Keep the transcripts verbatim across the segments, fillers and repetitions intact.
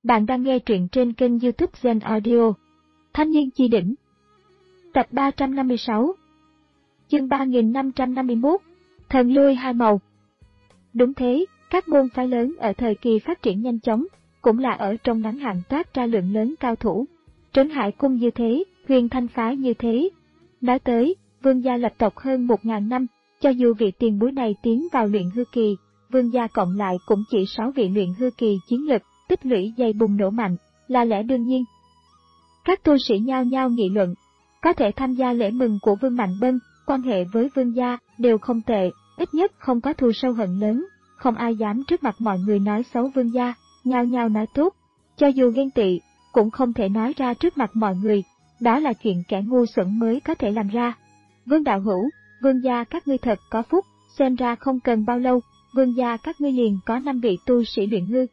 Bạn đang nghe truyện trên kênh YouTube Zen Audio. Thanh niên chi đỉnh. Tập ba trăm năm mươi sáu. Chương ba nghìn năm trăm năm mươi mốt. Thần lôi hai màu. Đúng thế, các môn phái lớn ở thời kỳ phát triển nhanh chóng, cũng là ở trong ngắn hạn toát ra lượng lớn cao thủ. Trấn Hải cung như thế, Huyền Thanh phái như thế. Nói tới, Vương gia lập tộc hơn một nghìn năm, cho dù vị tiền bối này tiến vào luyện hư kỳ, Vương gia cộng lại cũng chỉ sáu vị luyện hư kỳ chiến lực, tích lũy dày bùng nổ mạnh, là lẽ đương nhiên. Các tu sĩ nhao nhao nghị luận, có thể tham gia lễ mừng của Vương Mạnh Bân, quan hệ với Vương gia đều không tệ, ít nhất không có thù sâu hận lớn, không ai dám trước mặt mọi người nói xấu Vương gia, nhao nhao nói tốt, cho dù ghen tị, cũng không thể nói ra trước mặt mọi người, đó là chuyện kẻ ngu xuẩn mới có thể làm ra. Vương đạo hữu, Vương gia các ngươi thật có phúc, xem ra không cần bao lâu, Vương gia các ngươi liền có năm vị tu sĩ luyện hư.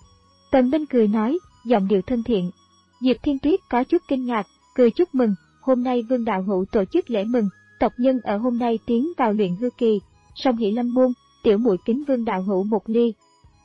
Tần Minh cười nói, giọng điệu thân thiện. Diệp Thiên Tuyết có chút kinh ngạc, cười chúc mừng, hôm nay Vương đạo hữu tổ chức lễ mừng, tộc nhân ở hôm nay tiến vào luyện hư kỳ, song hỷ lâm môn, tiểu muội kính Vương đạo hữu một ly.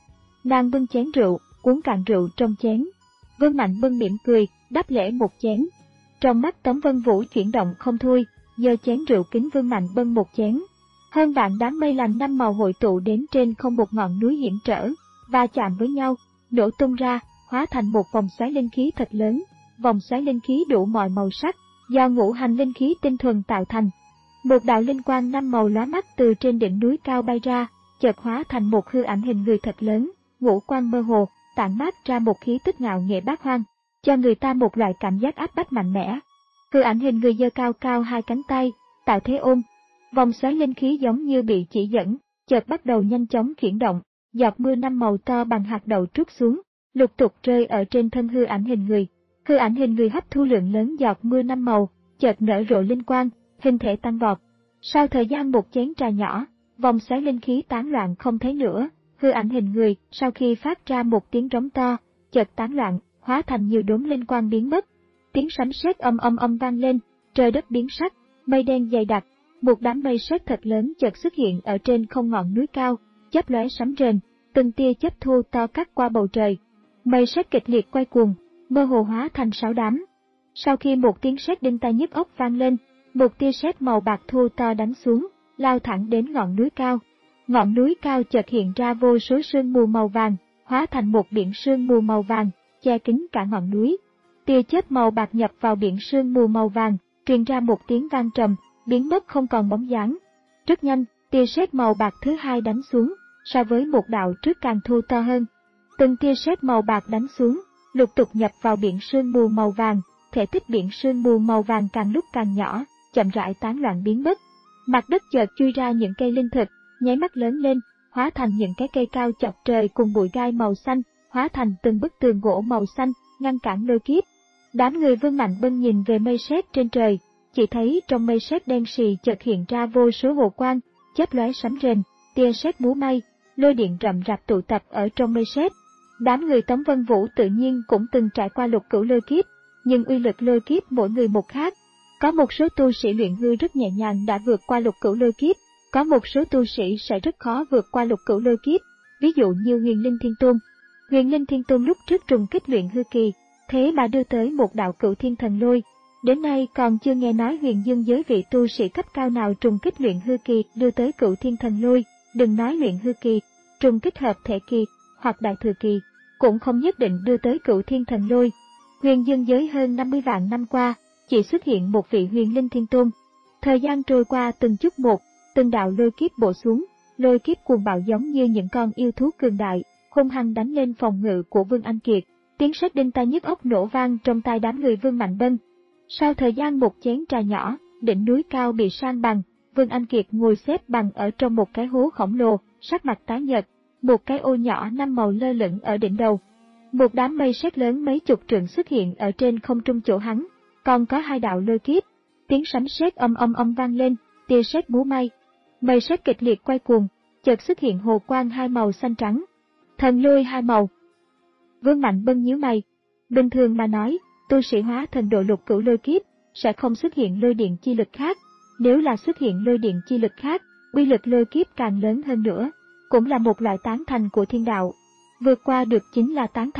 Nàng bưng chén rượu, uống cạn rượu trong chén. Vương Mạnh Bân mỉm cười, đáp lễ một chén. Trong mắt Tống Vân Vũ chuyển động không thôi, giơ chén rượu kính Vương Mạnh Bân một chén. Hơn vạn đám mây lành năm màu hội tụ đến trên không một ngọn núi hiểm trở, và chạm với nhau, nổ tung ra, hóa thành một vòng xoáy linh khí thật lớn. Vòng xoáy linh khí đủ mọi màu sắc, do ngũ hành linh khí tinh thuần tạo thành. Một đạo linh quang năm màu lóa mắt từ trên đỉnh núi cao bay ra, chợt hóa thành một hư ảnh hình người thật lớn, ngũ quan mơ hồ, tản mát ra một khí tức ngạo nghệ bát hoang, cho người ta một loại cảm giác áp bách mạnh mẽ. Hư ảnh hình người giơ cao cao hai cánh tay, tạo thế ôm. Vòng xoáy linh khí giống như bị chỉ dẫn, chợt bắt đầu nhanh chóng chuyển động, giọt mưa năm màu to bằng hạt đậu trút xuống, lục tục rơi ở trên thân hư ảnh hình người. Hư ảnh hình người hấp thu lượng lớn giọt mưa năm màu, chợt nở rộ linh quang, hình thể tăng vọt. Sau thời gian một chén trà nhỏ, vòng xoáy linh khí tán loạn không thấy nữa, hư ảnh hình người sau khi phát ra một tiếng rống to, chợt tán loạn, hóa thành nhiều đốm linh quang biến mất. Tiếng sấm sét âm âm âm vang lên, trời đất biến sắc, mây đen dày đặc, một đám mây sét thật lớn chợt xuất hiện ở trên không ngọn núi cao, chớp lóe sấm rền, từng tia chớp thu to cắt qua bầu trời. Mây sét kịch liệt quay cuồng, mơ hồ hóa thành sáu đám. Sau khi một tiếng sét đinh tai nhức óc vang lên, một tia sét màu bạc thu to đánh xuống, lao thẳng đến ngọn núi cao. Ngọn núi cao chợt hiện ra vô số sương mù màu vàng, hóa thành một biển sương mù màu vàng, che kín cả ngọn núi. Tia chớp màu bạc nhập vào biển sương mù màu vàng, truyền ra một tiếng vang trầm, biến mất không còn bóng dáng. Rất nhanh, tia sét màu bạc thứ hai đánh xuống, so với một đạo trước càng thu to hơn. Từng tia sét màu bạc đánh xuống, lục tục nhập vào biển sương mù màu vàng, thể tích biển sương mù màu vàng càng lúc càng nhỏ, chậm rãi tán loạn biến mất. Mặt đất chợt chui ra những cây linh thực, nháy mắt lớn lên, hóa thành những cái cây cao chọc trời cùng bụi gai màu xanh, hóa thành từng bức tường gỗ màu xanh, ngăn cản lôi kiếp. Đám người Vương Mạnh Bân nhìn về mây sét trên trời, chỉ thấy trong mây sét đen sì chợt hiện ra vô số hồ quang, chớp lóe sấm rền, tia sét múa may, lôi điện rậm rạp tụ tập ở trong mây sét. Đám người Tống Vân Vũ tự nhiên cũng từng trải qua lục cửu lôi kiếp, nhưng uy lực lôi kiếp mỗi người một khác. Có một số tu sĩ luyện hư rất nhẹ nhàng đã vượt qua lục cửu lôi kiếp, có một số tu sĩ sẽ rất khó vượt qua lục cửu lôi kiếp, ví dụ như Huyền Linh Thiên Tôn. Huyền Linh Thiên Tôn lúc trước trùng kích luyện hư kỳ, thế mà đưa tới một đạo cửu thiên thần lôi. Đến nay còn chưa nghe nói Huyền Dương giới vị tu sĩ cấp cao nào trùng kích luyện hư kỳ đưa tới cửu thiên thần lôi, đừng nói luyện hư kỳ, trùng kích hợp thể kỳ hoặc đại thừa kỳ, cũng không nhất định đưa tới cửu thiên thần lôi. Huyền Dương giới hơn năm mươi vạn năm qua, chỉ xuất hiện một vị Huyền Linh Thiên Tôn. Thời gian trôi qua từng chút một, từng đạo lôi kiếp bổ xuống, lôi kiếp cuồng bạo giống như những con yêu thú cường đại, hung hăng đánh lên phòng ngự của Vương Anh Kiệt. Tiếng sét đinh tai nhức óc nổ vang trong tai đám người Vương Mạnh Bân. Sau thời gian một chén trà nhỏ, đỉnh núi cao bị san bằng, Vương Anh Kiệt ngồi xếp bằng ở trong một cái hố khổng lồ, sắc mặt tái nhợt, một cái ô nhỏ năm màu lơ lửng ở đỉnh đầu. Một đám mây sét lớn mấy chục trượng xuất hiện ở trên không trung chỗ hắn, còn có hai đạo lôi kiếp. Tiếng sấm sét âm âm âm vang lên, tia sét múa may, mây sét kịch liệt quay cuồng, chợt xuất hiện hồ quang hai màu xanh trắng. Thần lôi hai màu. Vương Mạnh Bân nhíu mày. Bình thường mà nói, tu sĩ hóa thần độ lục cửu lôi kiếp sẽ không xuất hiện lôi điện chi lực khác. Nếu là xuất hiện lôi điện chi lực khác, uy lực lôi kiếp càng lớn hơn nữa, cũng là một loại tán thành của thiên đạo. Vượt qua được chính là tán thành,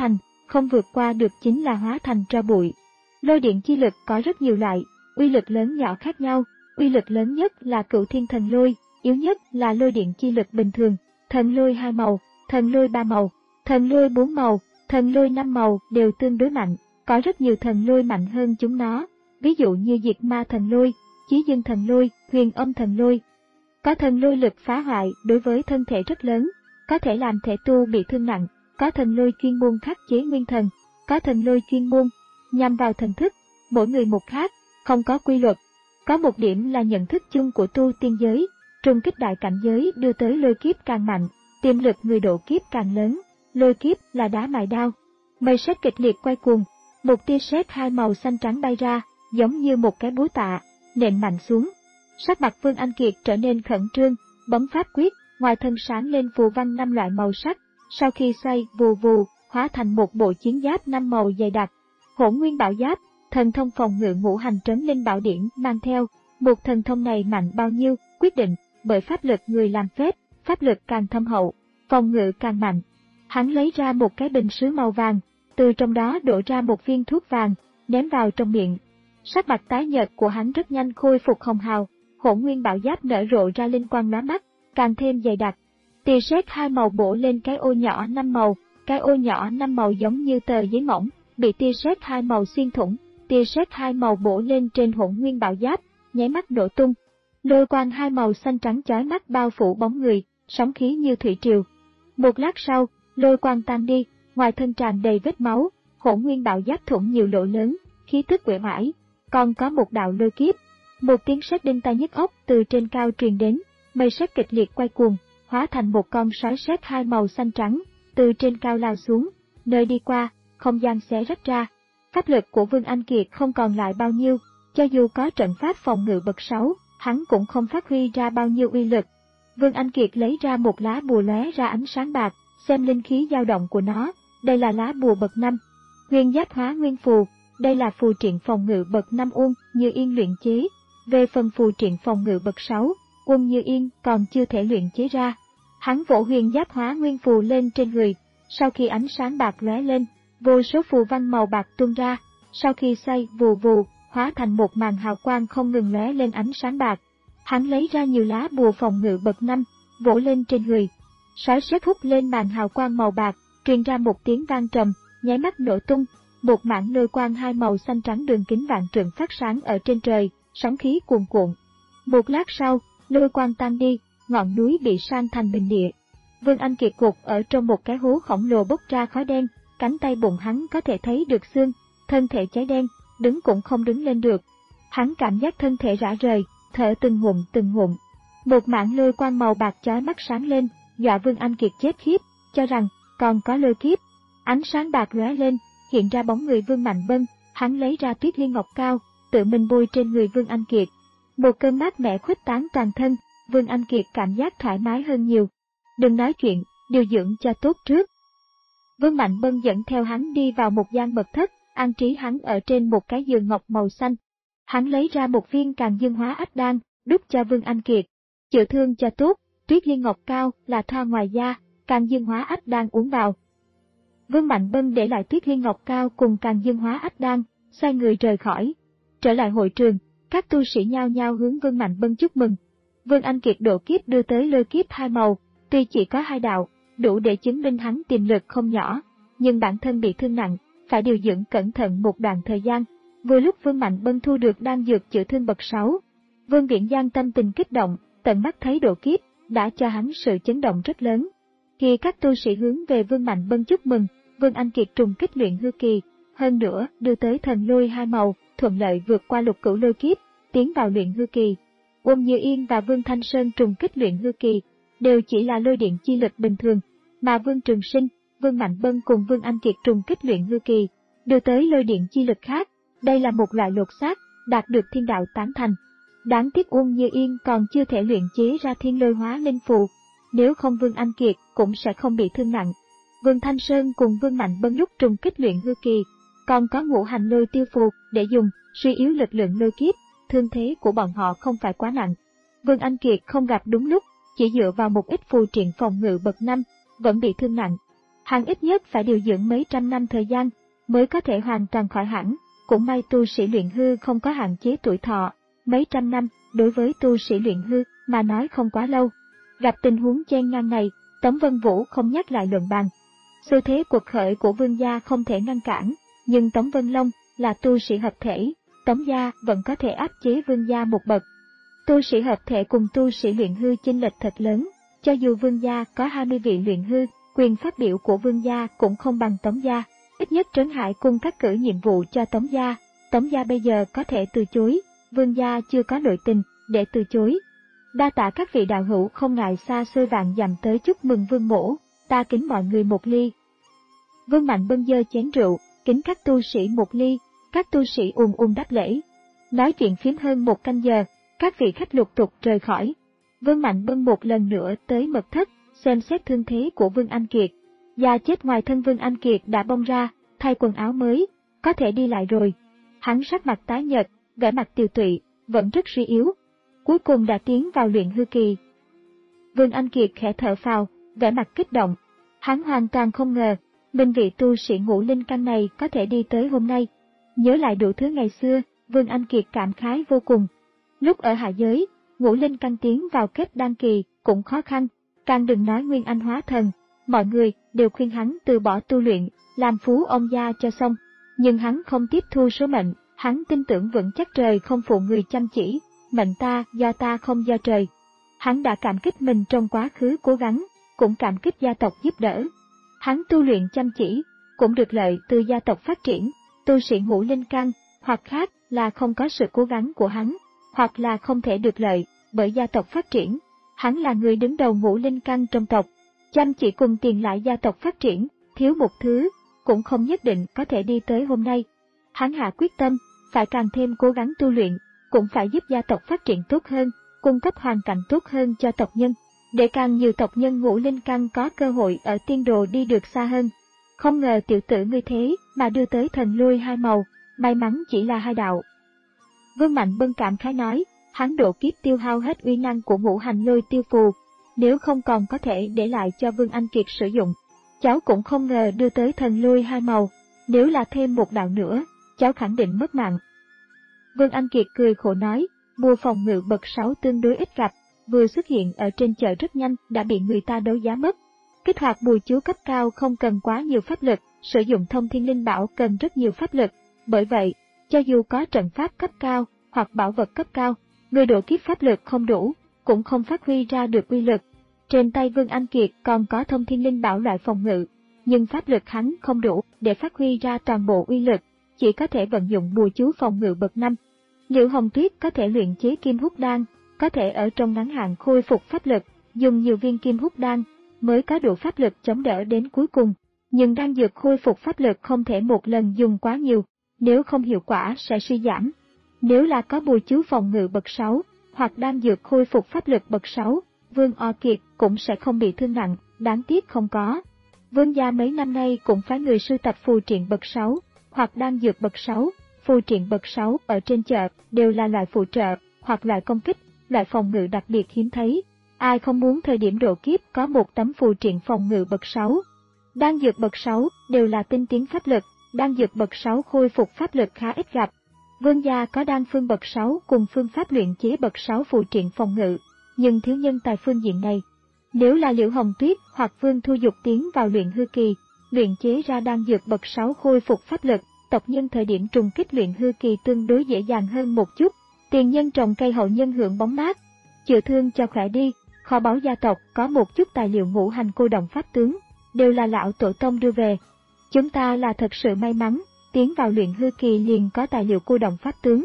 không vượt qua được chính là hóa thành tro bụi. Lôi điện chi lực có rất nhiều loại, uy lực lớn nhỏ khác nhau, uy lực lớn nhất là Cửu Thiên Thần Lôi, yếu nhất là lôi điện chi lực bình thường, thần lôi hai màu, thần lôi ba màu, thần lôi bốn màu, thần lôi năm màu đều tương đối mạnh, có rất nhiều thần lôi mạnh hơn chúng nó, ví dụ như Diệt Ma Thần Lôi, Chí Dương Thần Lôi, Huyền Âm Thần Lôi. Có thần lôi lực phá hoại đối với thân thể rất lớn, có thể làm thể tu bị thương nặng, có thần lôi chuyên môn khắc chế nguyên thần, có thần lôi chuyên môn nhằm vào thần thức, mỗi người một khác, không có quy luật. Có một điểm là nhận thức chung của tu tiên giới, trùng kích đại cảnh giới đưa tới lôi kiếp càng mạnh, tiềm lực người độ kiếp càng lớn, lôi kiếp là đá mài đao. Mây sét kịch liệt quay cuồng, một tia sét hai màu xanh trắng bay ra, giống như một cái búa tạ, nện mạnh xuống. Sắc mặt Vương Anh Kiệt trở nên khẩn trương, bấm pháp quyết, ngoài thân sáng lên phù văn năm loại màu sắc, sau khi xoay vù vù, hóa thành một bộ chiến giáp năm màu dày đặc. Hỗn Nguyên Bảo Giáp, thần thông phòng ngự ngũ hành trấn linh bảo điển mang theo. Một thần thông này mạnh bao nhiêu, quyết định bởi pháp lực người làm phép, pháp lực càng thâm hậu, phòng ngự càng mạnh. Hắn lấy ra một cái bình sứ màu vàng, từ trong đó đổ ra một viên thuốc vàng, ném vào trong miệng. Sắc mặt tái nhợt của hắn rất nhanh khôi phục hồng hào, Hỗn Nguyên Bảo Giáp nở rộ ra linh quang lóa mắt, càng thêm dày đặc. Tia sét hai màu bổ lên cái ô nhỏ năm màu, cái ô nhỏ năm màu giống như tờ giấy mỏng, bị tia sét hai màu xuyên thủng, tia sét hai màu bổ lên trên Hỗn Nguyên Bảo Giáp, nháy mắt nổ tung. Lôi quang hai màu xanh trắng chói mắt bao phủ bóng người, sóng khí như thủy triều. Một lát sau, lôi quang tan đi, ngoài thân tràn đầy vết máu, Hỗn Nguyên Bảo Giáp thủng nhiều lỗ lớn, khí tức uể oải. Còn có một đạo lôi kiếp, một tiếng sét đinh tai nhức óc từ trên cao truyền đến, mây sét kịch liệt quay cuồng, hóa thành một con sói sét hai màu xanh trắng, từ trên cao lao xuống, nơi đi qua, không gian xé rách ra. Pháp lực của Vương Anh Kiệt không còn lại bao nhiêu, cho dù có trận pháp phòng ngự bậc sáu, hắn cũng không phát huy ra bao nhiêu uy lực. Vương Anh Kiệt lấy ra một lá bùa lóe ra ánh sáng bạc, xem linh khí dao động của nó, đây là lá bùa bậc năm. Huyền Giáp Hóa Nguyên Phù, đây là phù triện phòng ngự bậc năm Uông Như Yên luyện chế. Về phần phù triện phòng ngự bậc sáu, Uông Như Yên còn chưa thể luyện chế ra. Hắn vỗ Huyền Giáp Hóa Nguyên Phù lên trên người, sau khi ánh sáng bạc lóe lên, vô số phù văn màu bạc tuôn ra, sau khi xoay vù vù, hóa thành một màn hào quang không ngừng lóe lên ánh sáng bạc. Hắn lấy ra nhiều lá bùa phòng ngự bậc năm, vỗ lên trên người. Sói sét hút lên màn hào quang màu bạc, truyền ra một tiếng vang trầm, nháy mắt nổ tung. Một mảng lôi quang hai màu xanh trắng đường kính vạn trượng phát sáng ở trên trời, sóng khí cuồn cuộn. Một lát sau, lôi quang tan đi, ngọn núi bị san thành bình địa. Vương Anh Kiệt gục ở trong một cái hố khổng lồ bốc ra khói đen, cánh tay bụng hắn có thể thấy được xương, thân thể cháy đen, đứng cũng không đứng lên được. Hắn cảm giác thân thể rã rời, thở từng ngụm từng ngụm. Một mảng lôi quang màu bạc chói mắt sáng lên, dọa Vương Anh Kiệt chết khiếp, cho rằng còn có lôi kiếp. Ánh sáng bạc lóe lên, hiện ra bóng người Vương Mạnh Bân, hắn lấy ra Tuyết Liên Ngọc Cao, tự mình bôi trên người Vương Anh Kiệt. Một cơn mát mẻ khuếch tán toàn thân, Vương Anh Kiệt cảm giác thoải mái hơn nhiều. Đừng nói chuyện, điều dưỡng cho tốt trước. Vương Mạnh Bân dẫn theo hắn đi vào một gian mật thất, an trí hắn ở trên một cái giường ngọc màu xanh. Hắn lấy ra một viên Càn Dương Hóa Ách Đan, đút cho Vương Anh Kiệt. Chữa thương cho tốt, Tuyết Liên Ngọc Cao là thoa ngoài da, Càn Dương Hóa Ách Đan uống vào. Vương Mạnh Bân để lại Tuyết Liên Ngọc Cao cùng Càn Dương Hóa Ách Đan, xoay người rời khỏi. Trở lại hội trường, các tu sĩ nhao nhao hướng Vương Mạnh Bân chúc mừng. Vương Anh Kiệt độ kiếp đưa tới lôi kiếp hai màu, tuy chỉ có hai đạo, đủ để chứng minh hắn tiềm lực không nhỏ, nhưng bản thân bị thương nặng, phải điều dưỡng cẩn thận một đoạn thời gian. Vừa lúc Vương Mạnh Bân thu được đan dược chữa thương bậc sáu, Vương Viễn Giang tâm tình kích động, tận mắt thấy độ kiếp, đã cho hắn sự chấn động rất lớn. Khi các tu sĩ hướng về Vương Mạnh Bân chúc mừng, Vương Anh Kiệt trùng kích luyện hư kỳ, hơn nữa đưa tới thần lôi hai màu, thuận lợi vượt qua lục cửu lôi kiếp, tiến vào luyện hư kỳ. Uông Như Yên và Vương Thanh Sơn trùng kích luyện hư kỳ, đều chỉ là lôi điện chi lực bình thường, mà Vương Trường Sinh, Vương Mạnh Bân cùng Vương Anh Kiệt trùng kích luyện hư kỳ, đưa tới lôi điện chi lực khác. Đây là một loại lột xác, đạt được thiên đạo tán thành. Đáng tiếc Uông Như Yên còn chưa thể luyện chế ra thiên lôi hóa linh phù, nếu không Vương Anh Kiệt cũng sẽ không bị thương nặng. Vương Thanh Sơn cùng Vương Mạnh Bân lúc trùng kích luyện hư kỳ, còn có ngũ hành lôi tiêu phù để dùng, suy yếu lực lượng lôi kiếp, thương thế của bọn họ không phải quá nặng. Vương Anh Kiệt không gặp đúng lúc, chỉ dựa vào một ít phù triện phòng ngự bậc năm, vẫn bị thương nặng. Hắn ít nhất phải điều dưỡng mấy trăm năm thời gian, mới có thể hoàn toàn khỏi hẳn. Cũng may tu sĩ luyện hư không có hạn chế tuổi thọ, mấy trăm năm, đối với tu sĩ luyện hư mà nói không quá lâu. Gặp tình huống chen ngang này, Tống Vân Vũ không nhắc lại luận bàn. Xu thế cuộc khởi của Vương gia không thể ngăn cản, nhưng Tống Vân Long là tu sĩ hợp thể, Tống gia vẫn có thể áp chế Vương gia một bậc. Tu sĩ hợp thể cùng tu sĩ luyện hư chênh lệch thật lớn, cho dù Vương gia có hai mươi vị luyện hư, quyền phát biểu của Vương gia cũng không bằng Tống gia. Ít nhất Trấn Hải Cung cắt cử nhiệm vụ cho Tống gia, Tống gia bây giờ có thể từ chối, Vương gia chưa có nội tình để từ chối. Đa tạ các vị đạo hữu không ngại xa xôi vạn dặm tới chúc mừng Vương mỗ, ta kính mọi người một ly. Vương Mạnh bưng dơ chén rượu, kính các tu sĩ một ly, các tu sĩ ùn ùn đáp lễ. Nói chuyện phím hơn một canh giờ, các vị khách lục tục rời khỏi. Vương Mạnh bưng một lần nữa tới mật thất, xem xét thương thế của Vương Anh Kiệt. Da chết ngoài thân Vương Anh Kiệt đã bong ra, thay quần áo mới, có thể đi lại rồi. Hắn sắc mặt tái nhợt, vẻ mặt tiều tụy, vẫn rất suy yếu. Cuối cùng đã tiến vào luyện hư kỳ. Vương Anh Kiệt khẽ thở phào, vẻ mặt kích động. Hắn hoàn toàn không ngờ, mình vị tu sĩ ngũ linh căn này có thể đi tới hôm nay. Nhớ lại đủ thứ ngày xưa, Vương Anh Kiệt cảm khái vô cùng. Lúc ở hạ giới, ngũ linh căn tiến vào kết đan kỳ cũng khó khăn, càng đừng nói nguyên anh hóa thần. Mọi người đều khuyên hắn từ bỏ tu luyện, làm phú ông gia cho xong. Nhưng hắn không tiếp thu số mệnh, hắn tin tưởng vững chắc trời không phụ người chăm chỉ, mệnh ta do ta không do trời. Hắn đã cảm kích mình trong quá khứ cố gắng, cũng cảm kích gia tộc giúp đỡ. Hắn tu luyện chăm chỉ, cũng được lợi từ gia tộc phát triển. Tu sĩ ngũ linh căn, hoặc khác là không có sự cố gắng của hắn, hoặc là không thể được lợi bởi gia tộc phát triển. Hắn là người đứng đầu ngũ linh căn trong tộc, chăm chỉ cùng tiền lại gia tộc phát triển, thiếu một thứ, cũng không nhất định có thể đi tới hôm nay. Hắn hạ quyết tâm, phải càng thêm cố gắng tu luyện, cũng phải giúp gia tộc phát triển tốt hơn, cung cấp hoàn cảnh tốt hơn cho tộc nhân, để càng nhiều tộc nhân ngũ linh căn có cơ hội ở tiên đồ đi được xa hơn. Không ngờ tiểu tử ngươi thế mà đưa tới thần lui hai màu, may mắn chỉ là hai đạo. Vương Mạnh Bân cảm khái nói, hắn độ kiếp tiêu hao hết uy năng của ngũ hành lôi tiêu phù, nếu không còn có thể để lại cho Vương Anh Kiệt sử dụng. Cháu cũng không ngờ đưa tới thần lui hai màu, nếu là thêm một đạo nữa, cháu khẳng định mất mạng. Vương Anh Kiệt cười khổ nói, bùa phòng ngự bậc sáu tương đối ít gặp, vừa xuất hiện ở trên chợ rất nhanh đã bị người ta đấu giá mất. Kích hoạt bùa chú cấp cao không cần quá nhiều pháp lực, sử dụng thông thiên linh bảo cần rất nhiều pháp lực, bởi vậy, cho dù có trận pháp cấp cao hoặc bảo vật cấp cao, người độ kiếp pháp lực không đủ, cũng không phát huy ra được uy lực. Trên tay Vương Anh Kiệt còn có thông thiên linh bảo loại phòng ngự, nhưng pháp lực hắn không đủ để phát huy ra toàn bộ uy lực, chỉ có thể vận dụng bùa chú phòng ngự bậc năm. Liễu Hồng Tuyết có thể luyện chế kim hút đan, có thể ở trong ngắn hạn khôi phục pháp lực, dùng nhiều viên kim hút đan mới có đủ pháp lực chống đỡ đến cuối cùng. Nhưng đan dược khôi phục pháp lực không thể một lần dùng quá nhiều, nếu không hiệu quả sẽ suy giảm. Nếu là có bùa chú phòng ngự bậc sáu, hoặc đan dược khôi phục pháp lực bậc sáu, Vương O Kiệt cũng sẽ không bị thương nặng, đáng tiếc không có. Vương gia mấy năm nay cũng phái người sưu tập phù triện bậc sáu, hoặc đan dược bậc sáu, phù triện bậc sáu ở trên chợ đều là loại phụ trợ, hoặc loại công kích, loại phòng ngự đặc biệt hiếm thấy. Ai không muốn thời điểm độ kiếp có một tấm phù triện phòng ngự bậc sáu. Đan dược bậc sáu đều là tinh tiến pháp lực, đan dược bậc sáu khôi phục pháp lực khá ít gặp. Vương gia có đan phương bậc sáu cùng phương pháp luyện chế bậc sáu phù triện phòng ngự, nhưng thiếu nhân tài phương diện này. Nếu là Liễu Hồng Tuyết hoặc Vương Thu Dục tiến vào luyện hư kỳ, luyện chế ra đan dược bậc sáu khôi phục pháp lực, tộc nhân thời điểm trùng kích luyện hư kỳ tương đối dễ dàng hơn một chút. Tiền nhân trồng cây hậu nhân hưởng bóng mát, chữa thương cho khỏe đi. Kho báu gia tộc có một chút tài liệu ngũ hành cô động pháp tướng, đều là lão tổ tông đưa về. Chúng ta là thật sự may mắn, tiến vào luyện hư kỳ liền có tài liệu cô động pháp tướng.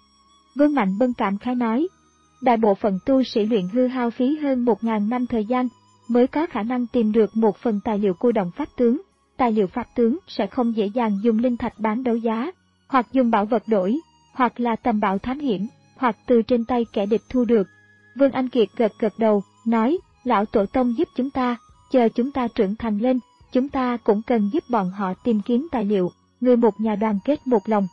Vương Mạnh Bân cảm khái nói, đại bộ phận tu sĩ luyện hư hao phí hơn một ngàn năm thời gian, mới có khả năng tìm được một phần tài liệu cô động pháp tướng. Tài liệu pháp tướng sẽ không dễ dàng dùng linh thạch bán đấu giá, hoặc dùng bảo vật đổi, hoặc là tầm bảo thám hiểm, hoặc từ trên tay kẻ địch thu được. Vương Anh Kiệt gật gật đầu, nói, lão tổ tông giúp chúng ta, chờ chúng ta trưởng thành lên, chúng ta cũng cần giúp bọn họ tìm kiếm tài liệu, người một nhà đoàn kết một lòng.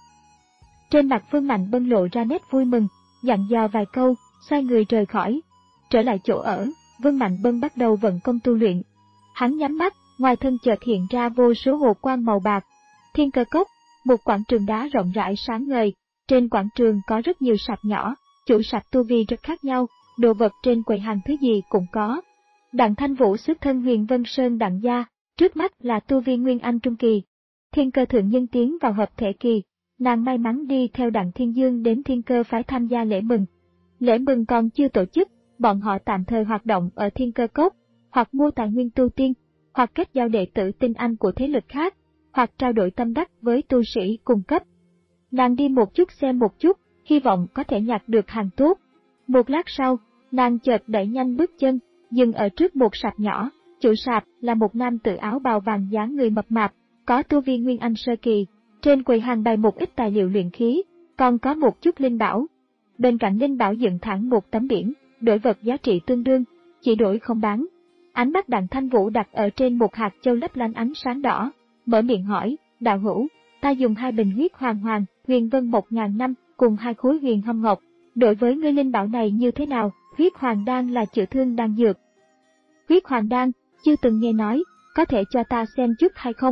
Trên mặt Vương Mạnh Bân lộ ra nét vui mừng, dặn dò vài câu, xoay người rời khỏi. Trở lại chỗ ở, Vương Mạnh Bân bắt đầu vận công tu luyện. Hắn nhắm mắt, ngoài thân chợt hiện ra vô số hồ quang màu bạc. Thiên Cơ Cốc, một quảng trường đá rộng rãi sáng ngời, trên quảng trường có rất nhiều sạp nhỏ, chủ sạp tu vi rất khác nhau, đồ vật trên quầy hàng thứ gì cũng có. Đặng Thanh Vũ xuất thân Huyền Vân Sơn Đặng gia, trước mắt là tu vi Nguyên Anh trung kỳ. Thiên Cơ thượng nhân tiến vào hợp thể kỳ, nàng may mắn đi theo Đặng Thiên Dương đến Thiên Cơ phái tham gia lễ mừng. Lễ mừng còn chưa tổ chức, bọn họ tạm thời hoạt động ở Thiên Cơ Cốc, hoặc mua tài nguyên tu tiên, hoặc kết giao đệ tử tinh anh của thế lực khác, hoặc trao đổi tâm đắc với tu sĩ cùng cấp. Nàng đi một chút xem một chút, hy vọng có thể nhặt được hàng tốt. Một lát sau, nàng chợt đẩy nhanh bước chân, dừng ở trước một sạp nhỏ. Chủ sạp là một nam tử áo bào vàng dáng người mập mạp, có tu vi Nguyên Anh sơ kỳ. Trên quầy hàng bày một ít tài liệu luyện khí, còn có một chút linh bảo. Bên cạnh linh bảo dựng thẳng một tấm biển, đổi vật giá trị tương đương, chỉ đổi không bán. Ánh mắt Đặng Thanh Vũ đặt ở trên một hạt châu lấp lánh ánh sáng đỏ, mở miệng hỏi, đạo hữu, ta dùng hai bình huyết hoàng hoàng, huyền vân một ngàn năm, cùng hai khối huyền hâm ngọc. Đối với ngươi linh bảo này như thế nào? Huyết hoàng đan là chữa thương đan dược. Huyết hoàng đan, chưa từng nghe nói, có thể cho ta xem chút hay không?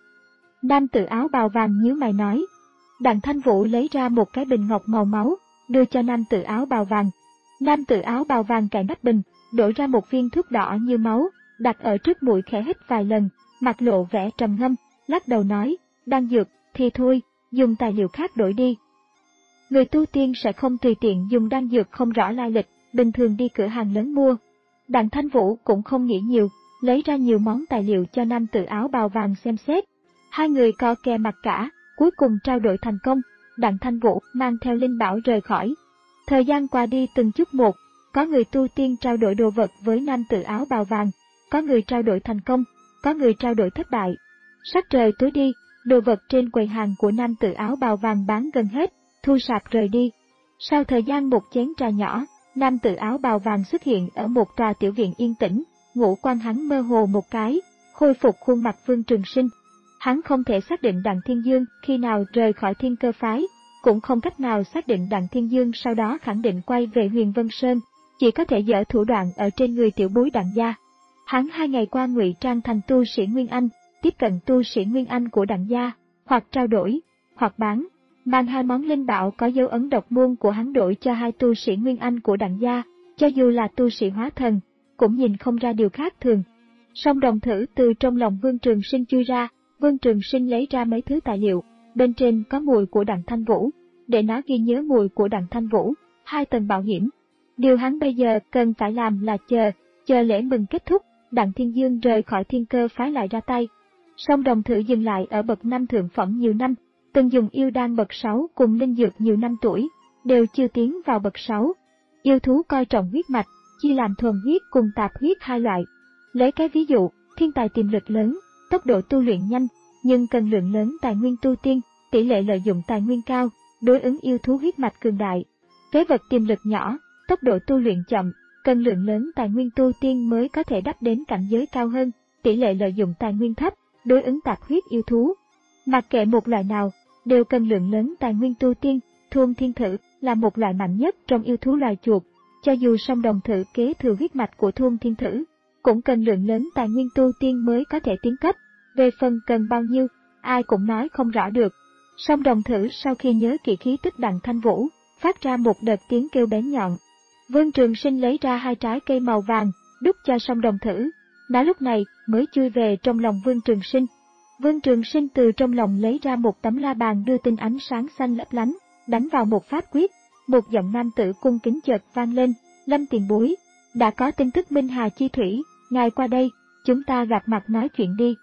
Nam tử áo bào vàng nhíu mày nói. Đặng Thanh Vũ lấy ra một cái bình ngọc màu máu, đưa cho nam tử áo bào vàng. Nam tử áo bào vàng cài nắp bình, đổ ra một viên thuốc đỏ như máu, đặt ở trước mũi khẽ hít vài lần, mặt lộ vẻ trầm ngâm, lắc đầu nói, đan dược, thì thôi, dùng tài liệu khác đổi đi. Người tu tiên sẽ không tùy tiện dùng đan dược không rõ lai lịch, bình thường đi cửa hàng lớn mua. Đặng Thanh Vũ cũng không nghĩ nhiều, lấy ra nhiều món tài liệu cho nam tử áo bào vàng xem xét. Hai người co kè mặt cả, cuối cùng trao đổi thành công, Đặng Thanh Vũ mang theo linh bảo rời khỏi. Thời gian qua đi từng chút một, có người tu tiên trao đổi đồ vật với nam tử áo bào vàng, có người trao đổi thành công, có người trao đổi thất bại. Sắc trời tối đi, đồ vật trên quầy hàng của nam tử áo bào vàng bán gần hết, thu sạp rời đi. Sau thời gian một chén trà nhỏ, nam tử áo bào vàng xuất hiện ở một tòa tiểu viện yên tĩnh, ngũ quan hắn mơ hồ một cái, khôi phục khuôn mặt Vương Trường Sinh. Hắn không thể xác định Đặng Thiên Dương khi nào rời khỏi Thiên Cơ phái, cũng không cách nào xác định Đặng Thiên Dương sau đó khẳng định quay về Huyền Vân Sơn, chỉ có thể dở thủ đoạn ở trên người tiểu bối Đặng gia. Hắn hai ngày qua ngụy trang thành tu sĩ Nguyên Anh, tiếp cận tu sĩ Nguyên Anh của Đặng gia, hoặc trao đổi, hoặc bán, mang hai món linh bảo có dấu ấn độc môn của hắn đổi cho hai tu sĩ Nguyên Anh của Đặng gia, cho dù là tu sĩ hóa thần, cũng nhìn không ra điều khác thường. Song đồng thử từ trong lòng Vương Trường Sinh chui ra, Vương Trường Sinh lấy ra mấy thứ tài liệu, bên trên có mùi của Đặng Thanh Vũ, để nó ghi nhớ mùi của Đặng Thanh Vũ, hai tầng bảo hiểm. Điều hắn bây giờ cần phải làm là chờ, chờ lễ mừng kết thúc, Đặng Thiên Dương rời khỏi Thiên Cơ phái lại ra tay. Song đồng thử dừng lại ở bậc năm thượng phẩm nhiều năm, từng dùng yêu đan bậc sáu cùng linh dược nhiều năm tuổi, đều chưa tiến vào bậc sáu. Yêu thú coi trọng huyết mạch, chia làm thuần huyết cùng tạp huyết hai loại. Lấy cái ví dụ, thiên tài tiềm lực lớn, tốc độ tu luyện nhanh, nhưng cần lượng lớn tài nguyên tu tiên, tỷ lệ lợi dụng tài nguyên cao, đối ứng yêu thú huyết mạch cường đại. Phế vật tiềm lực nhỏ, tốc độ tu luyện chậm, cần lượng lớn tài nguyên tu tiên mới có thể đắp đến cảnh giới cao hơn, tỷ lệ lợi dụng tài nguyên thấp, đối ứng tạp huyết yêu thú. Mặc kệ một loại nào, đều cần lượng lớn tài nguyên tu tiên. Thuôn thiên thử là một loại mạnh nhất trong yêu thú loài chuột, cho dù song đồng thử kế thừa huyết mạch của thuôn thiên thử, cũng cần lượng lớn tài nguyên tu tiên mới có thể tiến cấp. Về phần cần bao nhiêu, ai cũng nói không rõ được. Song đồng thử sau khi nhớ kỹ khí tức Đặng Thanh Vũ, phát ra một đợt tiếng kêu bén nhọn. Vương Trường Sinh lấy ra hai trái cây màu vàng, đút cho song đồng thử. Nó lúc này mới chui về trong lòng Vương Trường Sinh. Vương Trường Sinh từ trong lòng lấy ra một tấm la bàn đưa tinh ánh sáng xanh lấp lánh, đánh vào một pháp quyết. Một giọng nam tử cung kính chợt vang lên, Lâm tiền bối, đã có tin tức Minh Hà Chi Thủy, ngài qua đây, chúng ta gặp mặt nói chuyện đi.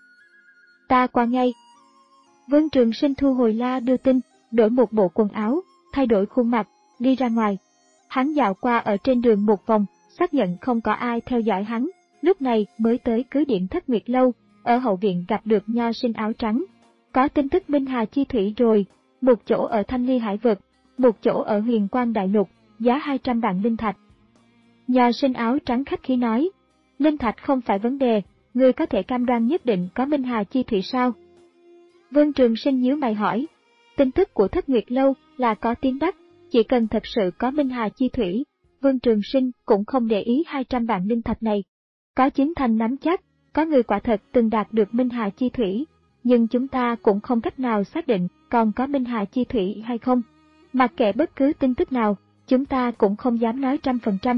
Ta qua ngay. Vương Trường Sinh thu hồi la đưa tin, đổi một bộ quần áo, thay đổi khuôn mặt, đi ra ngoài. Hắn dạo qua ở trên đường một vòng, xác nhận không có ai theo dõi hắn, lúc này mới tới cứ điện Thất Nguyệt Lâu, ở hậu viện gặp được nho sinh áo trắng. Có tin tức Minh Hà Chi Thủy rồi, một chỗ ở Thanh Ly Hải Vực, một chỗ ở Huyền Quang Đại Lục, giá hai trăm vạn linh thạch. Nho sinh áo trắng khách khí nói, linh thạch không phải vấn đề, người có thể cam đoan nhất định có Minh Hà Chi Thủy sao? Vương Trường Sinh nhíu mày hỏi, tin tức của Thất Nguyệt Lâu là có tiếng đắc, chỉ cần thật sự có Minh Hà Chi Thủy, Vương Trường Sinh cũng không để ý hai trăm vạn linh thạch này. Có chín thành nắm chắc, có người quả thật từng đạt được minh hà chi thủy, nhưng chúng ta cũng không cách nào xác định còn có minh hà chi thủy hay không. Mặc kệ bất cứ tin tức nào, chúng ta cũng không dám nói trăm phần trăm.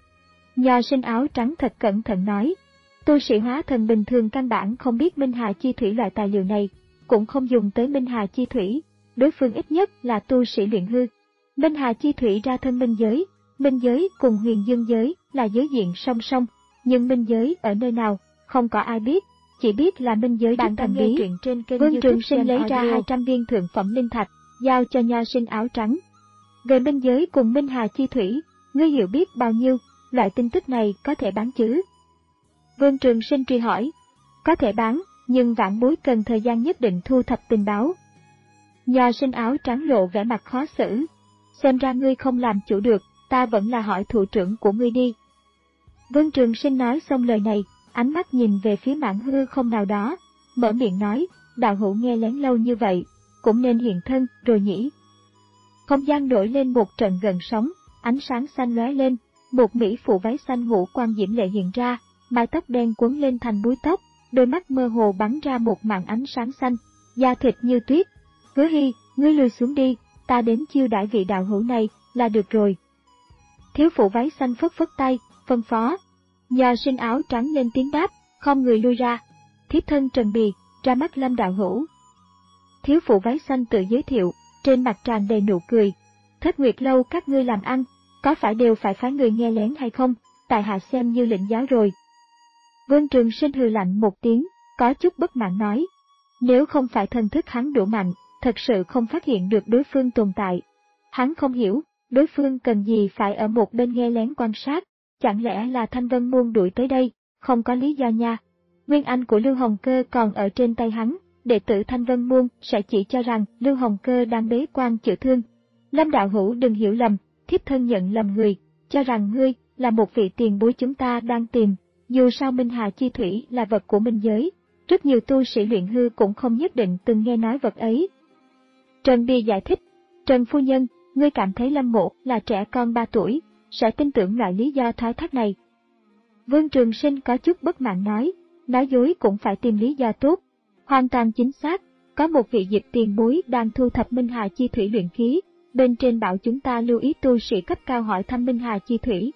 Nho sinh áo trắng thật cẩn thận nói, tu sĩ hóa thần bình thường căn bản không biết minh hà chi thủy loại tài liệu này, cũng không dùng tới minh hà chi thủy, đối phương ít nhất là tu sĩ luyện hư. Minh hà chi thủy ra thân minh giới, minh giới cùng huyền dương giới là giới diện song song, nhưng minh giới ở nơi nào, không có ai biết, chỉ biết là minh giới rất thần bí. Vương Trường Sinh lấy ra hai trăm viên thượng phẩm linh thạch, giao cho nho sinh áo trắng. Về minh giới cùng minh hà chi thủy, ngươi hiểu biết bao nhiêu, loại tin tức này có thể bán chứ? Vương Trường Sinh truy hỏi, có thể bán, nhưng vãn bối cần thời gian nhất định thu thập tình báo. Nho sinh áo trắng lộ vẻ mặt khó xử, xem ra ngươi không làm chủ được, ta vẫn là hỏi thủ trưởng của ngươi đi. Vương Trường Sinh nói xong lời này, ánh mắt nhìn về phía mạn hư không nào đó, mở miệng nói, đạo hữu nghe lén lâu như vậy, cũng nên hiện thân rồi nhỉ. Không gian nổi lên một trận gần sóng, ánh sáng xanh lóe lên, một mỹ phụ váy xanh ngũ quan diễm lệ hiện ra, mái tóc đen quấn lên thành búi tóc, đôi mắt mơ hồ bắn ra một màn ánh sáng xanh, da thịt như tuyết. Hứa Hy, ngươi lùi xuống đi, ta đến chiêu đãi vị đạo hữu này là được rồi. Thiếu phụ váy xanh phất phất tay, phân phó. Nho sinh áo trắng lên tiếng đáp, không người lui ra. Thiếp thân Trần Bì, ra mắt Lâm đạo hữu. Thiếu phụ váy xanh tự giới thiệu, trên mặt tràn đầy nụ cười. Thất Nguyệt lâu các ngươi làm ăn, có phải đều phải phái người nghe lén hay không? Tại hạ xem như lĩnh giáo rồi. Vương Trường Sinh hừ lạnh một tiếng, có chút bất mãn nói. Nếu không phải thần thức hắn đủ mạnh, thật sự không phát hiện được đối phương tồn tại. Hắn không hiểu, đối phương cần gì phải ở một bên nghe lén quan sát, chẳng lẽ là Thanh Vân Môn đuổi tới đây, không có lý do nha. Nguyên anh của Lưu Hồng Cơ còn ở trên tay hắn, đệ tử Thanh Vân Môn sẽ chỉ cho rằng Lưu Hồng Cơ đang bế quan chữa thương. Lâm đạo hữu đừng hiểu lầm, thiếp thân nhận lầm người, cho rằng ngươi là một vị tiền bối chúng ta đang tìm, dù sao minh hà chi thủy là vật của minh giới, rất nhiều tu sĩ luyện hư cũng không nhất định từng nghe nói vật ấy. Trần Bì giải thích, Trần phu nhân, ngươi cảm thấy Lâm Mộ là trẻ con ba tuổi, sẽ tin tưởng loại lý do thoái thác này. Vương Trường Sinh có chút bất mãn nói, nói dối cũng phải tìm lý do tốt. Hoàn toàn chính xác, có một vị dịch tiền bối đang thu thập minh hà chi thủy luyện khí, bên trên bảo chúng ta lưu ý tu sĩ cấp cao hỏi thăm minh hà chi thủy.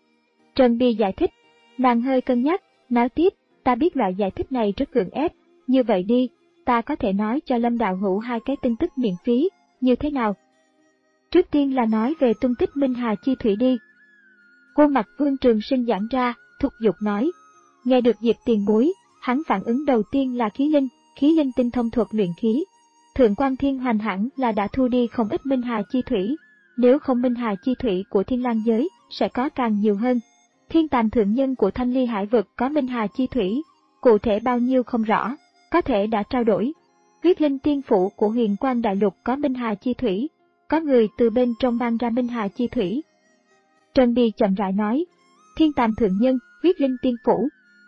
Trần Bì giải thích, nàng hơi cân nhắc, nói tiếp, ta biết loại giải thích này rất gượng ép, như vậy đi, ta có thể nói cho Lâm đạo hữu hai cái tin tức miễn phí, như thế nào? Trước tiên là nói về tung tích minh hà chi thủy đi. Khuôn mặt Vương Trường Sinh giãn ra, thúc giục nói. Nghe được Diệp tiền bối, hắn phản ứng đầu tiên là khí linh, khí linh tinh thông thuật luyện khí. Thượng quan Thiên Hoành hẳn là đã thu đi không ít minh hà chi thủy, nếu không minh hà chi thủy của Thiên Lang giới sẽ có càng nhiều hơn. Thiên Tàm thượng nhân của Thanh Ly Hải vực có minh hà chi thủy, cụ thể bao nhiêu không rõ, có thể đã trao đổi. Huyết linh tiên phủ của Huyền Quang Đại Lục có minh hà chi thủy, có người từ bên trong mang ra minh hà chi thủy. Trần Bì chậm rãi nói, Thiên Tàm thượng nhân, huyết linh tiên phủ.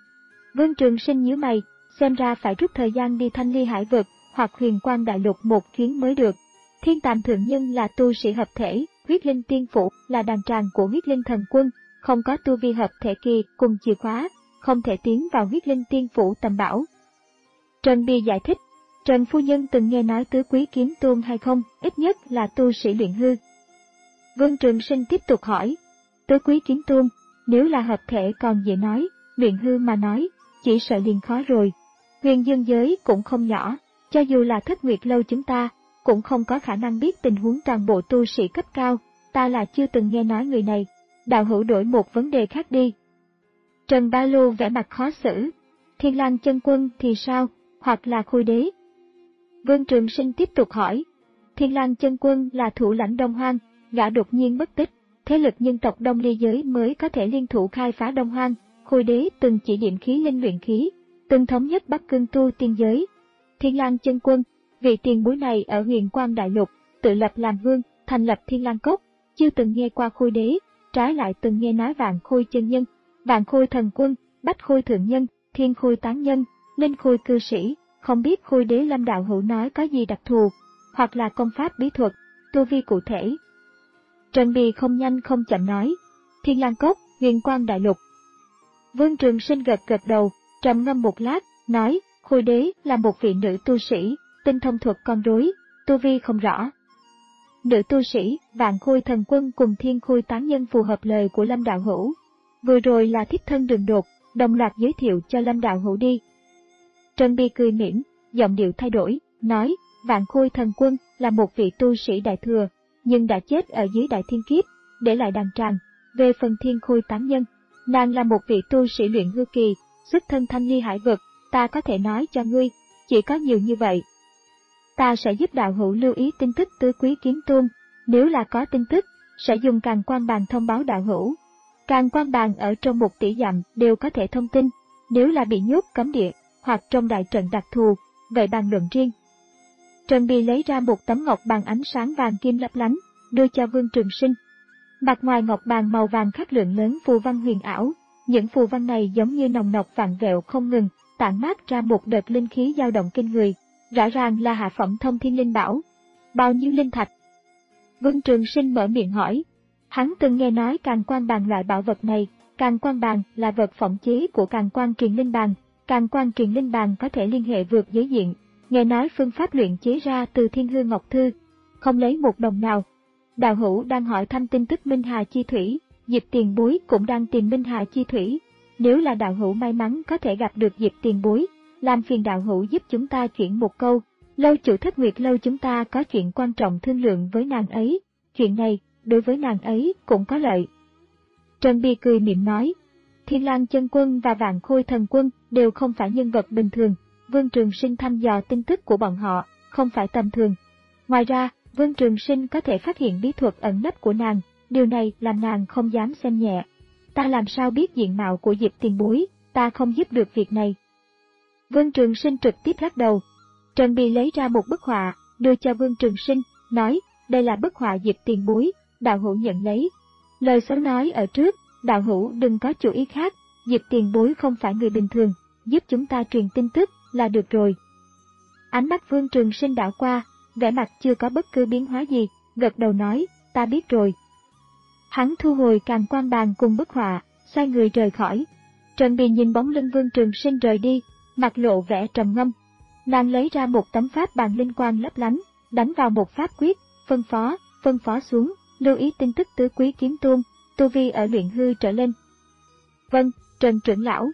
Vương Trường Sinh nhíu mày, xem ra phải rút thời gian đi Thanh Ly Hải vực hoặc Huyền Quang Đại Lục một chuyến mới được. Thiên Tàm thượng nhân là tu sĩ hợp thể, huyết linh tiên phủ là đàn tràng của huyết linh thần quân, không có tu vi hợp thể kỳ cùng chìa khóa, không thể tiến vào huyết linh tiên phủ tầm bảo. Trần Bì giải thích, Trần phu nhân từng nghe nói Tứ Quý Kiếm Tôn hay không, ít nhất là tu sĩ luyện hư. Vương Trường Sinh tiếp tục hỏi, Tứ Quý Kiếm Tôn, nếu là hợp thể còn dễ nói, luyện hư mà nói, chỉ sợ liền khó rồi. Huyền dương giới cũng không nhỏ, cho dù là Thất Nguyệt lâu chúng ta, cũng không có khả năng biết tình huống toàn bộ tu sĩ cấp cao, ta là chưa từng nghe nói người này. Đạo hữu đổi một vấn đề khác đi. Trần Ba Lô vẻ mặt khó xử. Thiên Lang chân quân thì sao, hoặc là Khôi đế? Vương Trường Sinh tiếp tục hỏi. Thiên Lang chân quân là thủ lãnh Đông Hoang, gã đột nhiên mất tích, thế lực nhân tộc Đông Ly giới mới có thể liên thủ khai phá Đông Hoang. Khôi đế từng chỉ điểm khí linh luyện khí, từng thống nhất Bắc Cương tu tiên giới. Thiên Lang chân quân, vị tiền bối này ở Huyền Quang Đại Lục, tự lập làm vương, thành lập Thiên Lang Cốc, chưa từng nghe qua Khôi đế, trái lại từng nghe nói Vạn Khôi chân nhân, Vạn Khôi thần quân, Bách Khôi thượng nhân, Thiên Khôi tán nhân, Linh Khôi cư sĩ, không biết Khôi đế Lâm đạo hữu nói có gì đặc thù, hoặc là công pháp bí thuật, tu vi cụ thể. Trần Bì không nhanh không chậm nói, Thiên Lang Cốc, Huyền Quang Đại Lục. Vương Trường Sinh gật gật đầu, trầm ngâm một lát, nói, Khôi đế là một vị nữ tu sĩ, tinh thông thuật con rối, tu vi không rõ. Nữ tu sĩ, Vạn Khôi Thần Quân cùng Thiên Khôi Tán Nhân phù hợp lời của Lâm đạo hữu. Vừa rồi là thiếp thân đường đột, đồng loạt giới thiệu cho Lâm đạo hữu đi. Trần Bi cười mỉm, giọng điệu thay đổi, nói, Vạn Khôi Thần Quân là một vị tu sĩ đại thừa, nhưng đã chết ở dưới đại thiên kiếp, để lại đàn tràng. Về phần Thiên Khôi Tán Nhân, nàng là một vị tu sĩ luyện hư kỳ, xuất thân thanh ly hải vực, ta có thể nói cho ngươi, chỉ có nhiều như vậy. Ta sẽ giúp đạo hữu lưu ý tin tức tứ quý kiếm tôn, nếu là có tin tức, sẽ dùng Càn Quan Bàn thông báo đạo hữu. Càn Quan Bàn ở trong một tỷ dặm đều có thể thông tin, nếu là bị nhốt cấm địa, hoặc trong đại trận đặc thù, vậy bàn luận riêng. Trần Bì lấy ra một tấm ngọc bàn ánh sáng vàng kim lấp lánh, đưa cho Vương Trường Sinh. Mặt ngoài ngọc bàn màu vàng khắc lượng lớn phù văn huyền ảo, những phù văn này giống như nòng nọc vạn vẹo không ngừng, tản mát ra một đợt linh khí dao động kinh người, rõ ràng là hạ phẩm thông thiên linh bảo. Bao nhiêu linh thạch? Vương Trường Sinh mở miệng hỏi. Hắn từng nghe nói Càn Quan Bàn loại bảo vật này, Càn Quan Bàn là vật phỏng chế của Càn Quan Truyền Linh Bàn, Càn Quan Truyền Linh Bàn có thể liên hệ vượt giới diện, nghe nói phương pháp luyện chế ra từ Thiên Hư Ngọc Thư, không lấy một đồng nào. Đạo hữu đang hỏi thăm tin tức Minh Hà Chi Thủy, Diệp Tiền Bối cũng đang tìm Minh Hà Chi Thủy. Nếu là đạo hữu may mắn có thể gặp được Diệp Tiền Bối, làm phiền đạo hữu giúp chúng ta chuyển một câu, lâu chủ Thất Nguyệt lâu chúng ta có chuyện quan trọng thương lượng với nàng ấy, chuyện này, đối với nàng ấy cũng có lợi. Trần Bì cười mỉm nói, Thiên Lang Chân Quân và Vạn Khôi Thần Quân đều không phải nhân vật bình thường, Vương Trường Sinh thăm dò tin tức của bọn họ, không phải tầm thường. Ngoài ra, Vương Trường Sinh có thể phát hiện bí thuật ẩn nấp của nàng, điều này làm nàng không dám xem nhẹ. Ta làm sao biết diện mạo của Diệp Tiền Bối, ta không giúp được việc này. Vương Trường Sinh trực tiếp lắc đầu. Trần Bì lấy ra một bức họa, đưa cho Vương Trường Sinh, nói, đây là bức họa Diệp Tiền Bối, đạo hữu nhận lấy. Lời xấu nói ở trước, đạo hữu đừng có chủ ý khác, Diệp Tiền Bối không phải người bình thường, giúp chúng ta truyền tin tức là được rồi. Ánh mắt Vương Trường Sinh đảo qua, vẻ mặt chưa có bất cứ biến hóa gì, gật đầu nói, ta biết rồi. Hắn thu hồi Càn Quan Bàn cùng bức họa, xoay người rời khỏi. Trần Bì nhìn bóng lưng Vương Trường Sinh rời đi, mặt lộ vẻ trầm ngâm. Nàng lấy ra một tấm pháp bàn linh quang lấp lánh, đánh vào một pháp quyết, phân phó, phân phó xuống, lưu ý tin tức tứ quý kiếm tôn, tu vi ở luyện hư trở lên. Vâng, Trần trưởng lão.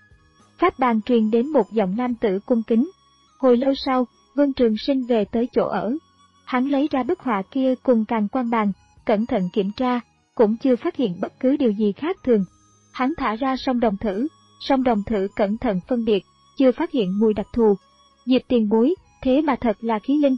Pháp bàn truyền đến một giọng nam tử cung kính. Hồi lâu sau, Vương Trường Sinh về tới chỗ ở. Hắn lấy ra bức họa kia cùng Càn Quan Bàn, cẩn thận kiểm tra, cũng chưa phát hiện bất cứ điều gì khác thường. Hắn thả ra song đồng thử, song đồng thử cẩn thận phân biệt, chưa phát hiện mùi đặc thù. Diệp Tiền Bối, thế mà thật là khí linh.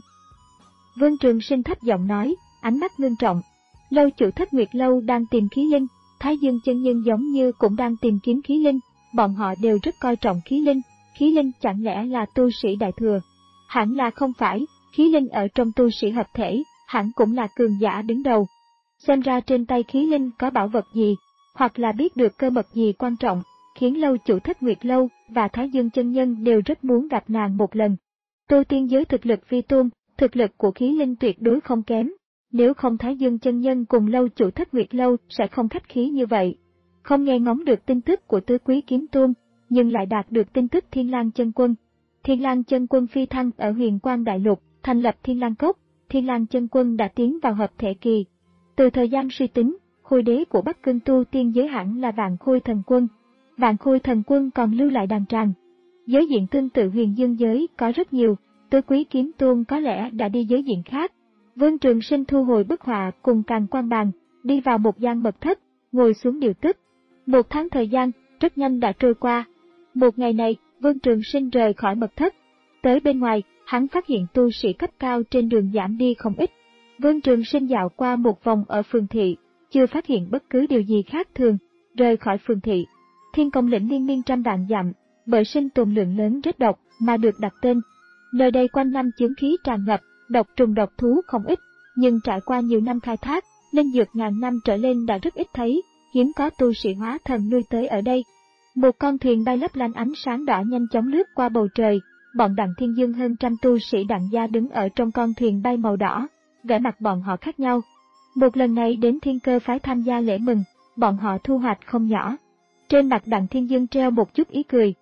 Vương Trường Sinh thấp giọng nói, ánh mắt ngưng trọng. Lâu chủ Thất Nguyệt lâu đang tìm khí linh, Thái Dương chân nhân giống như cũng đang tìm kiếm khí linh, bọn họ đều rất coi trọng khí linh, khí linh chẳng lẽ là tu sĩ đại thừa? Hẳn là không phải, khí linh ở trong tu sĩ hợp thể, hẳn cũng là cường giả đứng đầu. Xem ra trên tay khí linh có bảo vật gì, hoặc là biết được cơ mật gì quan trọng, khiến lâu chủ Thất Nguyệt lâu và Thái Dương chân nhân đều rất muốn gặp nàng một lần. Tu tiên giới thực lực vi tôn, thực lực của khí linh tuyệt đối không kém. Nếu không Thái Dương chân nhân cùng lâu chủ Thất Nguyệt lâu sẽ không khách khí như vậy. Không nghe ngóng được tin tức của tứ quý kiếm tôn, nhưng lại đạt được tin tức Thiên Lang chân quân. Thiên Lang chân quân phi thăng ở Huyền Quang Đại Lục, thành lập Thiên Lang Cốc, Thiên Lang chân quân đã tiến vào hợp thể kỳ. Từ thời gian suy tính, Khôi đế của Bắc Cương tu tiên giới hẳn là Vạn Khôi Thần Quân. Vạn Khôi Thần Quân còn lưu lại đàn tràng. Giới diện tương tự Huyền Dương giới có rất nhiều, tứ quý kiếm tôn có lẽ đã đi giới diện khác. Vương Trường Sinh thu hồi bức họa cùng Càn Quan Bàn, đi vào một gian mật thất, ngồi xuống điều tức. Một tháng thời gian, rất nhanh đã trôi qua. Một ngày này, Vương Trường Sinh rời khỏi mật thất. Tới bên ngoài, hắn phát hiện tu sĩ cấp cao trên đường giảm đi không ít. Vương Trường Sinh dạo qua một vòng ở phường thị, chưa phát hiện bất cứ điều gì khác thường, rời khỏi phường thị. Thiên Công lĩnh liên miên trăm vạn dặm, bởi sinh tồn lượng lớn rất độc mà được đặt tên. Nơi đây quanh năm chướng khí tràn ngập, độc trùng độc thú không ít, nhưng trải qua nhiều năm khai thác, linh dược ngàn năm trở lên đã rất ít thấy, hiếm có tu sĩ hóa thần lui tới ở đây. Một con thuyền bay lấp lánh ánh sáng đỏ nhanh chóng lướt qua bầu trời, bọn Đặng Thiên Dương hơn trăm tu sĩ Đặng gia đứng ở trong con thuyền bay màu đỏ, vẻ mặt bọn họ khác nhau. Một lần này đến Thiên Cơ phái tham gia lễ mừng, bọn họ thu hoạch không nhỏ. Trên mặt Đặng Thiên Dương treo một chút ý cười.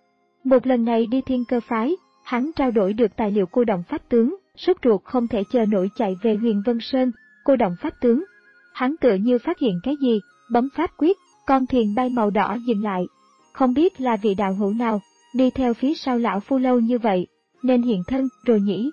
Một lần này đi Thiên Cơ phái, hắn trao đổi được tài liệu cô động pháp tướng, sốt ruột không thể chờ nổi chạy về Huyền Vân Sơn, cô động pháp tướng. Hắn tựa như phát hiện cái gì, bấm pháp quyết, con thuyền bay màu đỏ dừng lại. Không biết là vị đạo hữu nào, đi theo phía sau lão phu lâu như vậy, nên hiện thân rồi nhỉ.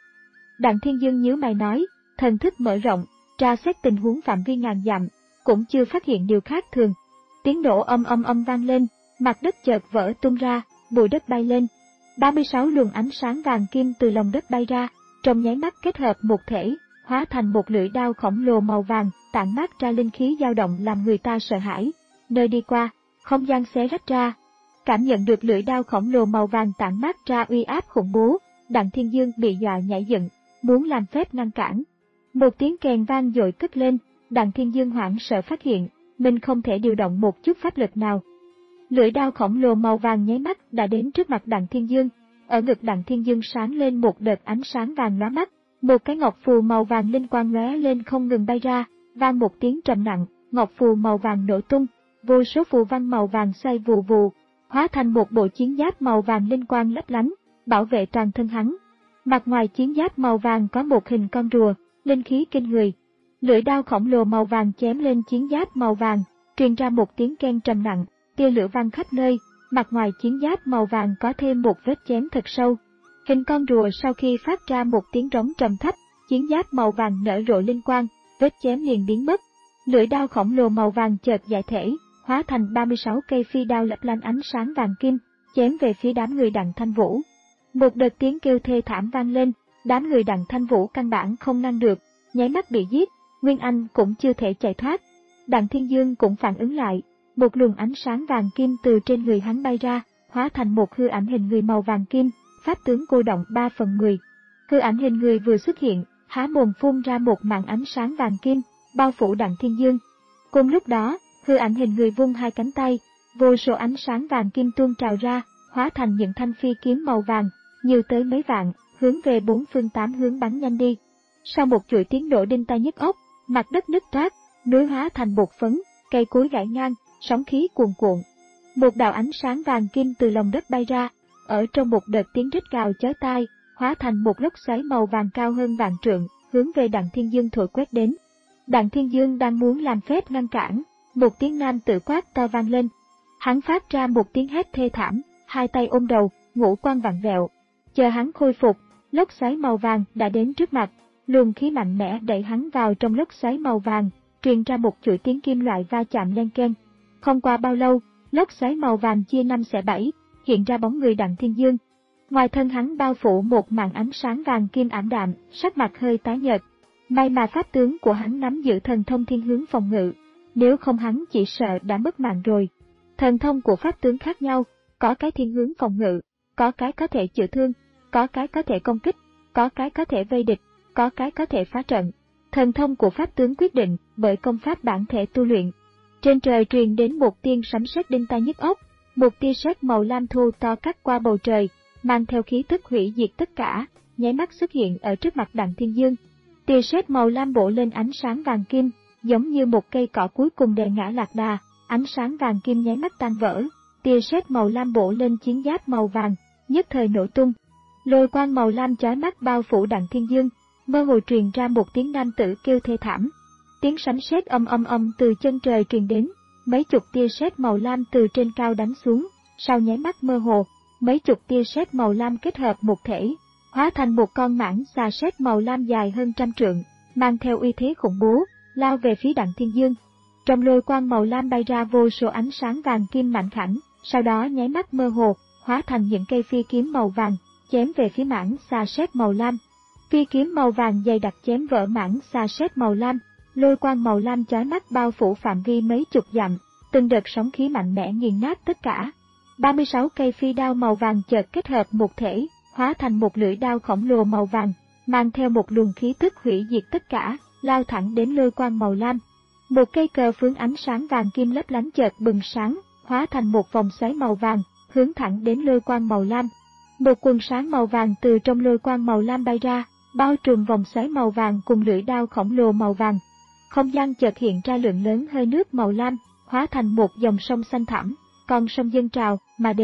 Đặng Thiên Dương nhíu mày nói, thần thức mở rộng, tra xét tình huống phạm vi ngàn dặm, cũng chưa phát hiện điều khác thường. Tiếng nổ âm âm âm vang lên, mặt đất chợt vỡ tung ra, bụi đất bay lên. ba mươi sáu luồng ánh sáng vàng kim từ lòng đất bay ra, trong nháy mắt kết hợp một thể, hóa thành một lưỡi đao khổng lồ màu vàng, tản mát ra linh khí dao động làm người ta sợ hãi. Nơi đi qua, không gian xé rách ra. Cảm nhận được lưỡi đao khổng lồ màu vàng tản mát ra uy áp khủng bố, Đặng Thiên Dương bị dọa nhảy dựng, muốn làm phép ngăn cản. Một tiếng kèn vang dội cất lên, Đặng Thiên Dương hoảng sợ phát hiện, mình không thể điều động một chút pháp lực nào. Lưỡi đao khổng lồ màu vàng nháy mắt đã đến trước mặt Đặng Thiên Dương, ở ngực Đặng Thiên Dương sáng lên một đợt ánh sáng vàng lóa mắt, một cái ngọc phù màu vàng linh quang lóe lên không ngừng bay ra, vang một tiếng trầm nặng, ngọc phù màu vàng nổ tung, vô số phù văn màu vàng xoay vù vù, hóa thành một bộ chiến giáp màu vàng linh quang lấp lánh, bảo vệ toàn thân hắn. Mặt ngoài chiến giáp màu vàng có một hình con rùa, linh khí kinh người. Lưỡi đao khổng lồ màu vàng chém lên chiến giáp màu vàng, truyền ra một tiếng keng trầm nặng, tia lửa vang khắp nơi. Mặt ngoài chiến giáp màu vàng có thêm một vết chém thật sâu. Hình con rùa sau khi phát ra một tiếng rống trầm thấp, chiến giáp màu vàng nở rộ linh quang, vết chém liền biến mất. Lưỡi đao khổng lồ màu vàng chợt giải thể, hóa thành ba mươi sáu cây phi đao lấp lánh ánh sáng vàng kim, chém về phía đám người Đặng Thanh Vũ. Một đợt tiếng kêu thê thảm vang lên, đám người Đặng Thanh Vũ căn bản không ngăn được, nháy mắt bị giết, Nguyên Anh cũng chưa thể chạy thoát. Đặng Thiên Dương cũng phản ứng lại, một luồng ánh sáng vàng kim từ trên người hắn bay ra, hóa thành một hư ảnh hình người màu vàng kim, pháp tướng cô động ba phần mười. Hư ảnh hình người vừa xuất hiện, há mồm phun ra một màn ánh sáng vàng kim, bao phủ Đặng Thiên Dương. Cùng lúc đó, hư ảnh hình người vung hai cánh tay, vô số ánh sáng vàng kim tuôn trào ra, hóa thành những thanh phi kiếm màu vàng, nhiều tới mấy vạn, hướng về bốn phương tám hướng bắn nhanh đi. Sau một chuỗi tiếng nổ đinh tai nhức óc, mặt đất nứt toác, núi hóa thành bột phấn, cây cối gãy ngang, sóng khí cuồn cuộn. Một đạo ánh sáng vàng kim từ lòng đất bay ra, ở trong một đợt tiếng rít gào chói tai, hóa thành một lốc xoáy màu vàng cao hơn vạn trượng, hướng về Đặng Thiên Dương thổi quét đến. Đặng Thiên Dương đang muốn làm phép ngăn cản, một tiếng nam tự quát to vang lên. Hắn phát ra một tiếng hét thê thảm, hai tay ôm đầu, ngũ quan vặn vẹo. Chờ hắn khôi phục, lốc xoáy màu vàng đã đến trước mặt, luồng khí mạnh mẽ đẩy hắn vào trong lốc xoáy màu vàng, truyền ra một chuỗi tiếng kim loại va chạm len keng. Không qua bao lâu, lốc xoáy màu vàng chia năm xẻ bảy, hiện ra bóng người Đặng Thiên Dương. Ngoài thân hắn bao phủ một màn ánh sáng vàng kim ảm đạm, sắc mặt hơi tái nhợt. May mà pháp tướng của hắn nắm giữ thần thông thiên hướng phòng ngự, nếu không hắn chỉ sợ đã mất mạng rồi. Thần thông của pháp tướng khác nhau, có cái thiên hướng phòng ngự, có cái có thể chữa thương, có cái có thể công kích, có cái có thể vây địch, có cái có thể phá trận. Thần thông của pháp tướng quyết định bởi công pháp bản thể tu luyện. Trên trời truyền đến một tiếng sấm sét đinh tai nhức óc, một tia sét màu lam thô to cắt qua bầu trời, mang theo khí tức hủy diệt tất cả, nháy mắt xuất hiện ở trước mặt Đặng Thiên Dương. Tia sét màu lam bổ lên ánh sáng vàng kim, giống như một cây cỏ cuối cùng đè ngã lạc đà, ánh sáng vàng kim nháy mắt tan vỡ. Tia sét màu lam bổ lên chiến giáp màu vàng, nhất thời nổ tung. Lôi quang màu lam chói mắt bao phủ Đặng Thiên Dương, mơ hồ truyền ra một tiếng nam tử kêu thê thảm. Tiếng sấm sét âm âm âm từ chân trời truyền đến, mấy chục tia sét màu lam từ trên cao đánh xuống, sau nháy mắt mơ hồ, mấy chục tia sét màu lam kết hợp một thể, hóa thành một con mãng xà sét màu lam dài hơn trăm trượng, mang theo uy thế khủng bố, lao về phía Đặng Thiên Dương. Trong lôi quang màu lam bay ra vô số ánh sáng vàng kim mạnh khảnh, sau đó nháy mắt mơ hồ, hóa thành những cây phi kiếm màu vàng, chém về phía mãng xà sét màu lam. Phi kiếm màu vàng dày đặc chém vỡ mãng xà sét màu lam, lôi quang màu lam chói mắt bao phủ phạm vi mấy chục dặm, từng đợt sóng khí mạnh mẽ nghiền nát tất cả. ba mươi sáu cây phi đao màu vàng chợt kết hợp một thể, hóa thành một lưỡi đao khổng lồ màu vàng, mang theo một luồng khí tức hủy diệt tất cả, lao thẳng đến lôi quang màu lam. Một cây cờ phướng ánh sáng vàng kim lấp lánh chợt bừng sáng, hóa thành một vòng xoáy màu vàng, hướng thẳng đến lôi quang màu lam. Một quần sáng màu vàng từ trong lôi quang màu lam bay ra, bao trùm vòng xoáy màu vàng cùng lưỡi đao khổng lồ màu vàng. Không gian chợt hiện ra lượng lớn hơi nước màu lam, hóa thành một dòng sông xanh thẳm, con sông dâng trào mà đến,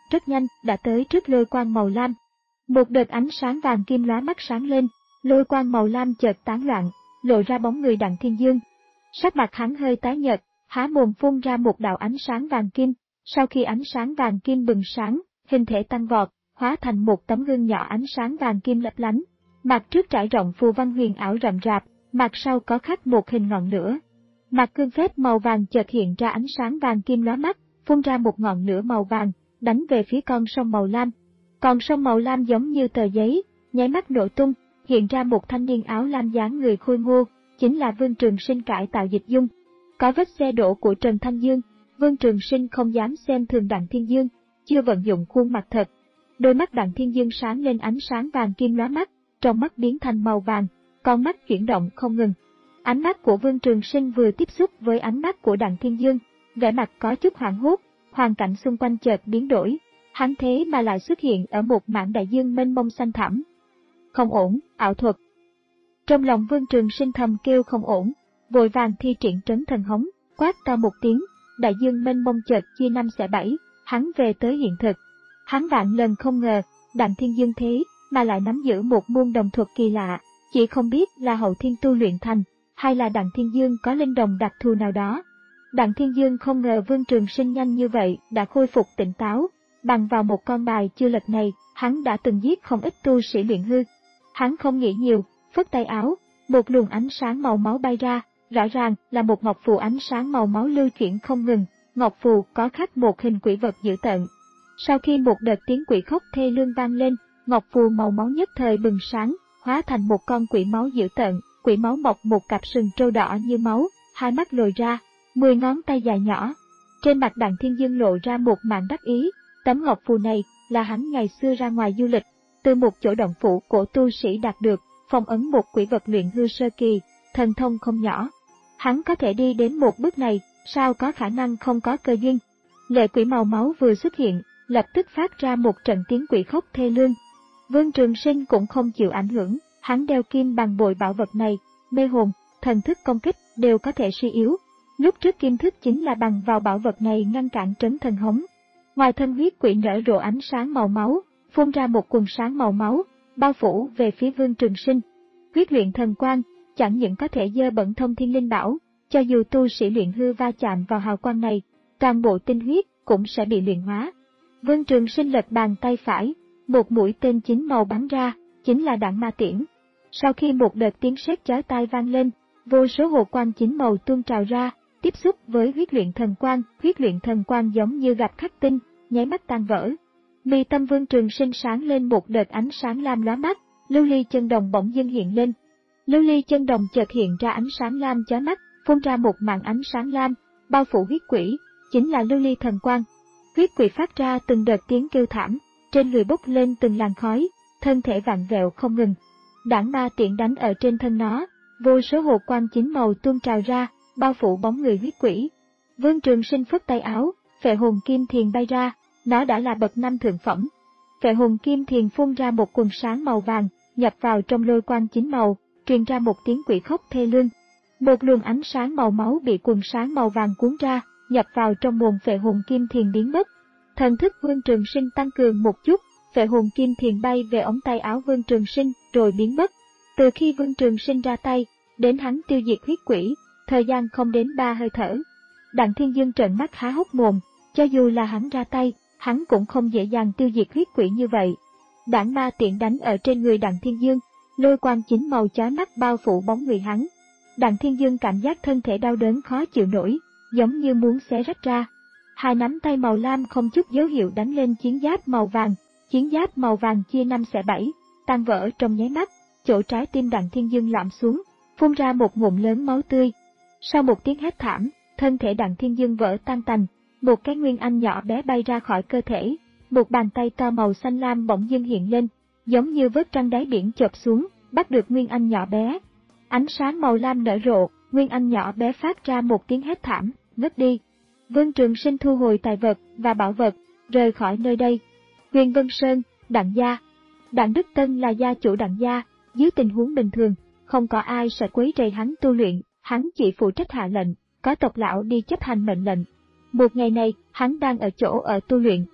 rất nhanh đã tới trước lôi quang màu lam. Một đợt ánh sáng vàng kim lóa mắt sáng lên, lôi quang màu lam chợt tán loạn, lộ ra bóng người Đặng Thiên Dương. Sắc mặt hắn hơi tái nhợt, há mồm phun ra một đạo ánh sáng vàng kim, sau khi ánh sáng vàng kim bừng sáng, hình thể tăng vọt, hóa thành một tấm gương nhỏ ánh sáng vàng kim lấp lánh. Mặt trước trải rộng phù văn huyền ảo rậm rạp, mặt sau có khắc một hình ngọn lửa. Mặt cương phép màu vàng chợt hiện ra ánh sáng vàng kim lóa mắt, phun ra một ngọn lửa màu vàng, đánh về phía con sông màu lam. Con sông màu lam giống như tờ giấy, nháy mắt nổ tung, hiện ra một thanh niên áo lam dáng người khôi ngô, chính là Vương Trường Sinh cải tạo dịch dung. Có vết xe đổ của Trần Thanh Dương, Vương Trường Sinh không dám xem thường Đặng Thiên Dương, chưa vận dụng khuôn mặt thật. Đôi mắt Đặng Thiên Dương sáng lên ánh sáng vàng kim lóa mắt, trong mắt biến thành màu vàng, con mắt chuyển động không ngừng. Ánh mắt của Vương Trường Sinh vừa tiếp xúc với ánh mắt của Đặng Thiên Dương, vẻ mặt có chút hoảng hốt, hoàn cảnh xung quanh chợt biến đổi, hắn thế mà lại xuất hiện ở một mảng đại dương mênh mông xanh thẳm. Không ổn, ảo thuật. Trong lòng Vương Trường Sinh thầm kêu không ổn, vội vàng thi triển trấn thần hống, quát to một tiếng, đại dương mênh mông chợt chia năm xẻ bảy, hắn về tới hiện thực. Hắn vạn lần không ngờ, Đặng Thiên Dương thế mà lại nắm giữ một môn đồng thuật kỳ lạ, chỉ không biết là hậu thiên tu luyện thành, hay là Đặng Thiên Dương có linh đồng đặc thù nào đó. Đặng Thiên Dương không ngờ Vương Trường Sinh nhanh như vậy đã khôi phục tỉnh táo, bằng vào một con bài chưa lật này, hắn đã từng giết không ít tu sĩ luyện hư. Hắn không nghĩ nhiều, phất tay áo, một luồng ánh sáng màu máu bay ra, rõ ràng là một ngọc phù ánh sáng màu máu lưu chuyển không ngừng, ngọc phù có khắc một hình quỷ vật dữ tợn. Sau khi một đợt tiếng quỷ khóc thê lương vang lên, ngọc phù màu máu nhất thời bừng sáng, hóa thành một con quỷ máu dữ tợn, quỷ máu mọc một cặp sừng trâu đỏ như máu, hai mắt lồi ra, mười ngón tay dài nhỏ. Trên mặt Đặng Thiên Dương lộ ra một màn đắc ý, tấm ngọc phù này là hắn ngày xưa ra ngoài du lịch, từ một chỗ động phủ của tu sĩ đạt được, phong ấn một quỷ vật luyện hư sơ kỳ, thần thông không nhỏ. Hắn có thể đi đến một bước này, sao có khả năng không có cơ duyên. Lệ quỷ màu máu vừa xuất hiện, lập tức phát ra một trận tiếng quỷ khóc thê lương. Vương Trường Sinh cũng không chịu ảnh hưởng, hắn đeo kim bằng bội bảo vật này, mê hồn, thần thức công kích đều có thể suy yếu. Lúc trước kim thức chính là bằng vào bảo vật này ngăn cản trấn thần hống. Ngoài thân huyết quỷ nở rộ ánh sáng màu máu, phun ra một quần sáng màu máu, bao phủ về phía Vương Trường Sinh. Huyết luyện thần quang chẳng những có thể dơ bẩn thông thiên linh bảo, cho dù tu sĩ luyện hư va chạm vào hào quang này, toàn bộ tinh huyết cũng sẽ bị luyện hóa. Vương Trường Sinh lật bàn tay phải, một mũi tên chín màu bắn ra, chính là đạn ma tiễn. Sau khi một đợt tiếng sét chói tai vang lên, vô số hồ quang chín màu tuôn trào ra, tiếp xúc với huyết luyện thần quang, huyết luyện thần quang giống như gặp khắc tinh, nháy mắt tan vỡ. Mi tâm Vương Trường Sinh sáng lên một đợt ánh sáng lam lóa mắt, lưu ly chân đồng bỗng dưng hiện lên. Lưu ly chân đồng chợt hiện ra ánh sáng lam chói mắt, phun ra một màn ánh sáng lam, bao phủ huyết quỷ, chính là lưu ly thần quang. Huyết quỷ phát ra từng đợt tiếng kêu thảm, trên người bốc lên từng làn khói, thân thể vặn vẹo không ngừng. Đảng ma tiễn đánh ở trên thân nó, vô số hồ quang chín màu tuôn trào ra, bao phủ bóng người huyết quỷ. Vương Trường Sinh phất tay áo, phệ hồn kim thiền bay ra, nó đã là bậc năm thượng phẩm. Phệ hồn kim thiền phun ra một quần sáng màu vàng, nhập vào trong lôi quang chín màu, truyền ra một tiếng quỷ khóc thê lương. Một luồng ánh sáng màu máu bị quần sáng màu vàng cuốn ra, nhập vào trong nguồn phệ hồn kim thiền biến mất. Thần thức Vương Trường Sinh tăng cường một chút, phệ hồn kim thiền bay về ống tay áo Vương Trường Sinh rồi biến mất. Từ khi Vương Trường Sinh ra tay, đến hắn tiêu diệt huyết quỷ, thời gian không đến ba hơi thở. Đặng Thiên Dương trợn mắt há hốc mồm, cho dù là hắn ra tay, hắn cũng không dễ dàng tiêu diệt huyết quỷ như vậy. Đảng ma tiện đánh ở trên người Đặng Thiên Dương, lôi quang chín màu chói mắt bao phủ bóng người hắn. Đặng Thiên Dương cảm giác thân thể đau đớn khó chịu nổi, giống như muốn xé rách ra. Hai nắm tay màu lam không chút dấu hiệu đánh lên chiến giáp màu vàng, chiến giáp màu vàng chia năm xẻ bảy, tan vỡ trong nháy mắt, chỗ trái tim Đặng Thiên Dương lõm xuống, phun ra một ngụm lớn máu tươi. Sau một tiếng hét thảm, thân thể Đặng Thiên Dương vỡ tan tành, một cái nguyên anh nhỏ bé bay ra khỏi cơ thể, một bàn tay to màu xanh lam bỗng dưng hiện lên, giống như vớt trăng đáy biển chộp xuống, bắt được nguyên anh nhỏ bé. Ánh sáng màu lam nở rộ, nguyên anh nhỏ bé phát ra một tiếng hét thảm, ngất đi. Vương Trường Sinh thu hồi tài vật và bảo vật, rời khỏi nơi đây. Huyền Vân Sơn, Đặng gia. Đặng Đức Tân là gia chủ Đặng gia, dưới tình huống bình thường, không có ai sẽ quấy rầy hắn tu luyện, hắn chỉ phụ trách hạ lệnh, có tộc lão đi chấp hành mệnh lệnh. Một ngày này, hắn đang ở chỗ ở tu luyện.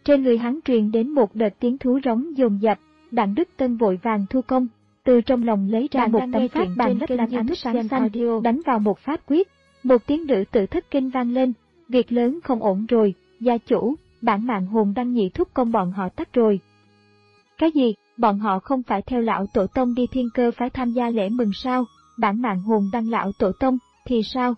Trên người hắn truyền đến một đợt tiếng thú rống dồn dập, Đặng Đức Tân vội vàng thu công, từ trong lòng lấy ra một tấm pháp bàn lấp lánh ánh sáng xanh, đánh vào một pháp quyết, một tiếng nữ tự thất kinh vang lên, việc lớn không ổn rồi, gia chủ, bản mạng hồn đăng nhị thúc công bọn họ tắt rồi. Cái gì, bọn họ không phải theo lão tổ tông đi thiên cơ phái tham gia lễ mừng sao, bản mạng hồn đăng lão tổ tông, thì sao?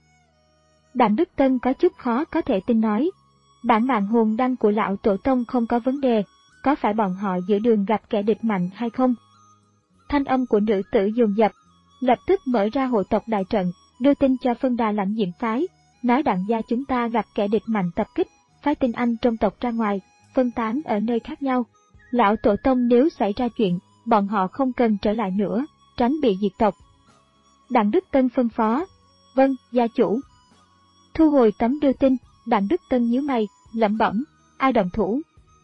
Đặng Đức Tân có chút khó có thể tin nói, bản mạng hồn đăng của lão tổ tông không có vấn đề, có phải bọn họ giữa đường gặp kẻ địch mạnh hay không? Thanh âm của nữ tử dồn dập, lập tức mở ra hộ tộc đại trận, đưa tin cho phân đà lãnh diệm phái, nói Đặng gia chúng ta gặp kẻ địch mạnh tập kích, phái tinh anh trong tộc ra ngoài, phân tán ở nơi khác nhau. Lão tổ tông nếu xảy ra chuyện, bọn họ không cần trở lại nữa, tránh bị diệt tộc. Đặng Đức Tân phân phó, vâng, gia chủ. Thu hồi tấm đưa tin, Đặng Đức Tân nhíu mày, lẩm bẩm, ai động thủ?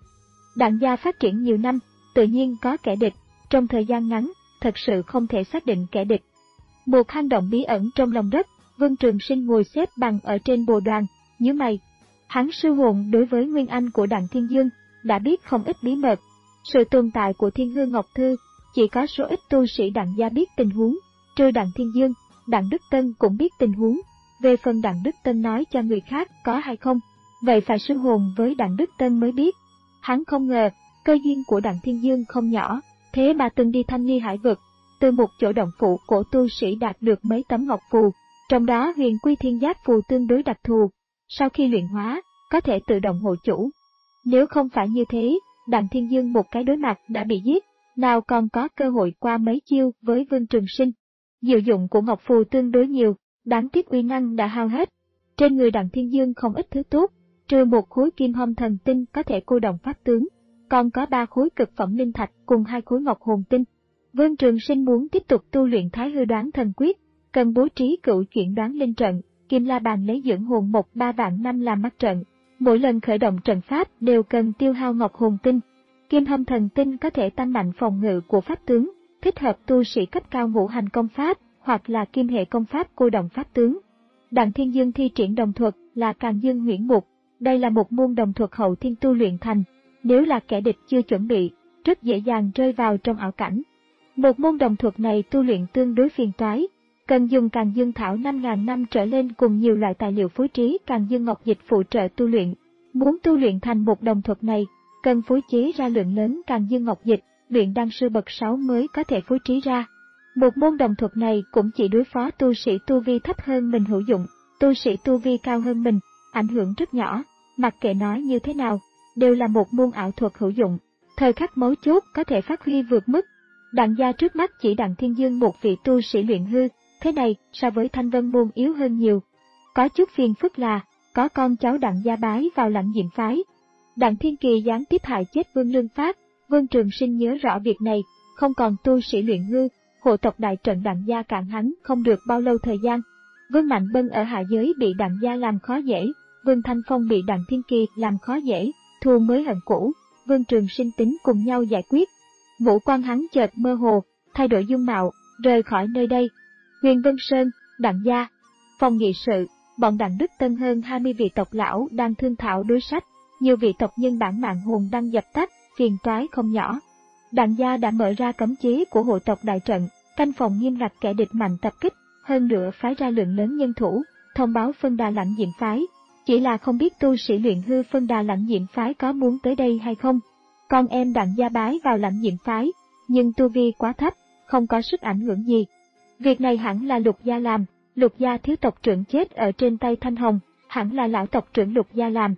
Đặng gia phát triển nhiều năm, tự nhiên có kẻ địch, trong thời gian ngắn, thật sự không thể xác định kẻ địch. Một hang động bí ẩn trong lòng đất, Vương Trường Sinh ngồi xếp bằng ở trên bồ đoàn, nhíu mày. Hắn sư hồn đối với nguyên anh của Đặng Thiên Dương, đã biết không ít bí mật. Sự tồn tại của Thiên Hư Ngọc Thư, chỉ có số ít tu sĩ Đặng gia biết tình huống, trừ Đặng Thiên Dương, Đặng Đức Tân cũng biết tình huống. Về phần Đặng Đức Tân nói cho người khác có hay không, vậy phải sư hồn với Đặng Đức Tân mới biết. Hắn không ngờ, cơ duyên của Đặng Thiên Dương không nhỏ, thế mà từng đi Thanh Ly Hải Vực, từ một chỗ động phủ cổ tu sĩ đạt được mấy tấm ngọc phù, trong đó huyền quy thiên giáp phù tương đối đặc thù, sau khi luyện hóa, có thể tự động hộ chủ. Nếu không phải như thế, Đặng Thiên Dương một cái đối mặt đã bị giết, nào còn có cơ hội qua mấy chiêu với Vương Trường Sinh. Diệu dụng của ngọc phù tương đối nhiều, đáng tiếc uy năng đã hao hết. Trên người Đặng Thiên Dương không ít thứ tốt, trừ một khối kim hâm thần tinh có thể cô động pháp tướng, còn có ba khối cực phẩm linh thạch cùng hai khối ngọc hồn tinh. Vương Trường Sinh muốn tiếp tục tu luyện Thái Hư Đoán Thần Quyết, cần bố trí cựu chuyển đoán linh trận, Kim La Bàn lấy dưỡng hồn một ba vạn năm làm mắt trận. Mỗi lần khởi động trận pháp đều cần tiêu hao ngọc hồn tinh. Kim hâm thần tinh có thể tăng mạnh phòng ngự của pháp tướng, thích hợp tu sĩ cấp cao ngũ hành công pháp, hoặc là kim hệ công pháp cô động pháp tướng. Đặng Thiên Dương thi triển đồng thuật là Càn Dương Huyễn Mục, đây là một môn đồng thuật hậu thiên tu luyện thành, nếu là kẻ địch chưa chuẩn bị, rất dễ dàng rơi vào trong ảo cảnh. Một môn đồng thuật này tu luyện tương đối phiền toái, cần dùng Càn Dương Thảo năm nghìn năm trở lên cùng nhiều loại tài liệu phối trí Càn Dương Ngọc Dịch phụ trợ tu luyện. Muốn tu luyện thành một đồng thuật này, cần phối chế ra lượng lớn Càn Dương Ngọc Dịch, luyện đan sư bậc sáu mới có thể phối trí ra. Một môn đồng thuật này cũng chỉ đối phó tu sĩ tu vi thấp hơn mình hữu dụng, tu sĩ tu vi cao hơn mình, ảnh hưởng rất nhỏ, mặc kệ nói như thế nào, đều là một môn ảo thuật hữu dụng, thời khắc mấu chốt có thể phát huy vượt mức. Đặng gia trước mắt chỉ Đặng Thiên Dương một vị tu sĩ luyện hư, thế này so với Thanh Vân môn yếu hơn nhiều. Có chút phiền phức là, có con cháu Đặng gia bái vào lãnh diệm phái. Đặng Thiên Kỳ gián tiếp hại chết Vương Lương Phát, Vương Trường Sinh nhớ rõ việc này, không còn tu sĩ luyện hư, hộ tộc đại trận Đặng gia cản hắn không được bao lâu thời gian. Vương Mạnh Bân ở hạ giới bị Đặng gia làm khó dễ, Vương Thanh Phong bị Đặng Thiên Kỳ làm khó dễ, thù mới hận cũ, Vương Trường Sinh tính cùng nhau giải quyết. Ngũ quan hắn chợt mơ hồ, thay đổi dung mạo, rời khỏi nơi đây. Huyền Vân Sơn, Đặng gia, phòng nghị sự, bọn Đặng Đức Tân hơn hai mươi vị tộc lão đang thương thảo đối sách, nhiều vị tộc nhân bản mạng hồn đang dập tắt, phiền toái không nhỏ. Đặng gia đã mở ra cấm chế của hộ tộc đại trận, canh phòng nghiêm ngặt kẻ địch mạnh tập kích, hơn nữa phái ra lượng lớn nhân thủ, thông báo phân đà lãnh diệm phái. Chỉ là không biết tu sĩ luyện hư phân đà lãnh diệm phái có muốn tới đây hay không. Con em Đặng gia bái vào lãnh diệm phái, nhưng tu vi quá thấp, không có sức ảnh hưởng gì. Việc này hẳn là Lục gia làm, Lục gia thiếu tộc trưởng chết ở trên tay Thanh Hồng, hẳn là lão tộc trưởng Lục gia làm.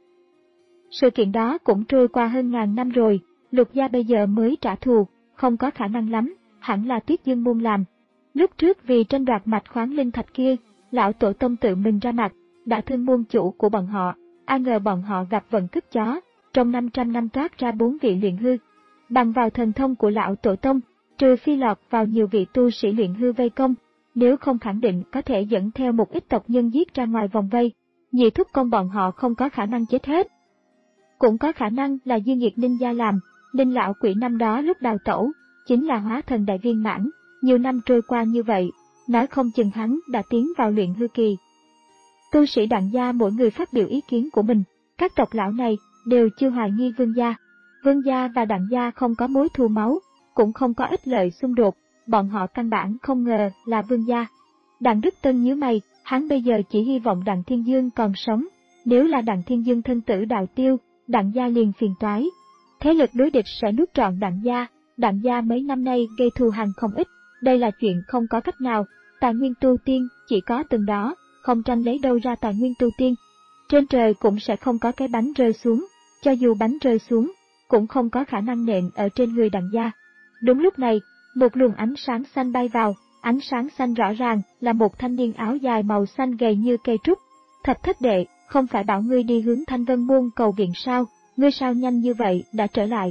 Sự kiện đó cũng trôi qua hơn ngàn năm rồi, Lục gia bây giờ mới trả thù, không có khả năng lắm, hẳn là Tuyết Dương môn làm. Lúc trước vì tranh đoạt mạch khoáng linh thạch kia, lão tổ tông tự mình ra mặt, đã thương môn chủ của bọn họ, ai ngờ bọn họ gặp vận cướp chó, trong năm trăm năm toát ra bốn vị luyện hư. Bằng vào thần thông của lão tổ tông, trừ phi lọt vào nhiều vị tu sĩ luyện hư vây công, nếu không khẳng định có thể dẫn theo một ít tộc nhân giết ra ngoài vòng vây, nhị thúc công bọn họ không có khả năng chết hết. Cũng có khả năng là Duy Nghiệt Ninh gia làm, Ninh lão quỷ năm đó lúc đào tẩu, chính là hóa thần đại viên mãn, nhiều năm trôi qua như vậy, nói không chừng hắn đã tiến vào luyện hư kỳ. Tu sĩ Đặng gia mỗi người phát biểu ý kiến của mình, các tộc lão này đều chưa hoài nghi Vương gia. Vương gia và Đặng gia không có mối thù máu, cũng không có ích lợi xung đột, bọn họ căn bản không ngờ là Vương gia. Đặng Đức Tân nhíu mày, hắn bây giờ chỉ hy vọng Đặng Thiên Dương còn sống, nếu là Đặng Thiên Dương thân tử đạo tiêu, Đặng gia liền phiền toái. Thế lực đối địch sẽ nuốt trọn Đặng gia, Đặng gia mấy năm nay gây thù hằn không ít, đây là chuyện không có cách nào, tài nguyên tu tiên chỉ có từng đó, không tranh lấy đâu ra tài nguyên tu tiên. Trên trời cũng sẽ không có cái bánh rơi xuống, cho dù bánh rơi xuống, cũng không có khả năng nện ở trên người Đặng gia. Đúng lúc này, một luồng ánh sáng xanh bay vào, ánh sáng xanh rõ ràng là một thanh niên áo dài màu xanh gầy như cây trúc. Thập thất đệ, không phải bảo ngươi đi hướng Thanh Vân Môn cầu viện sao, ngươi sao nhanh như vậy đã trở lại.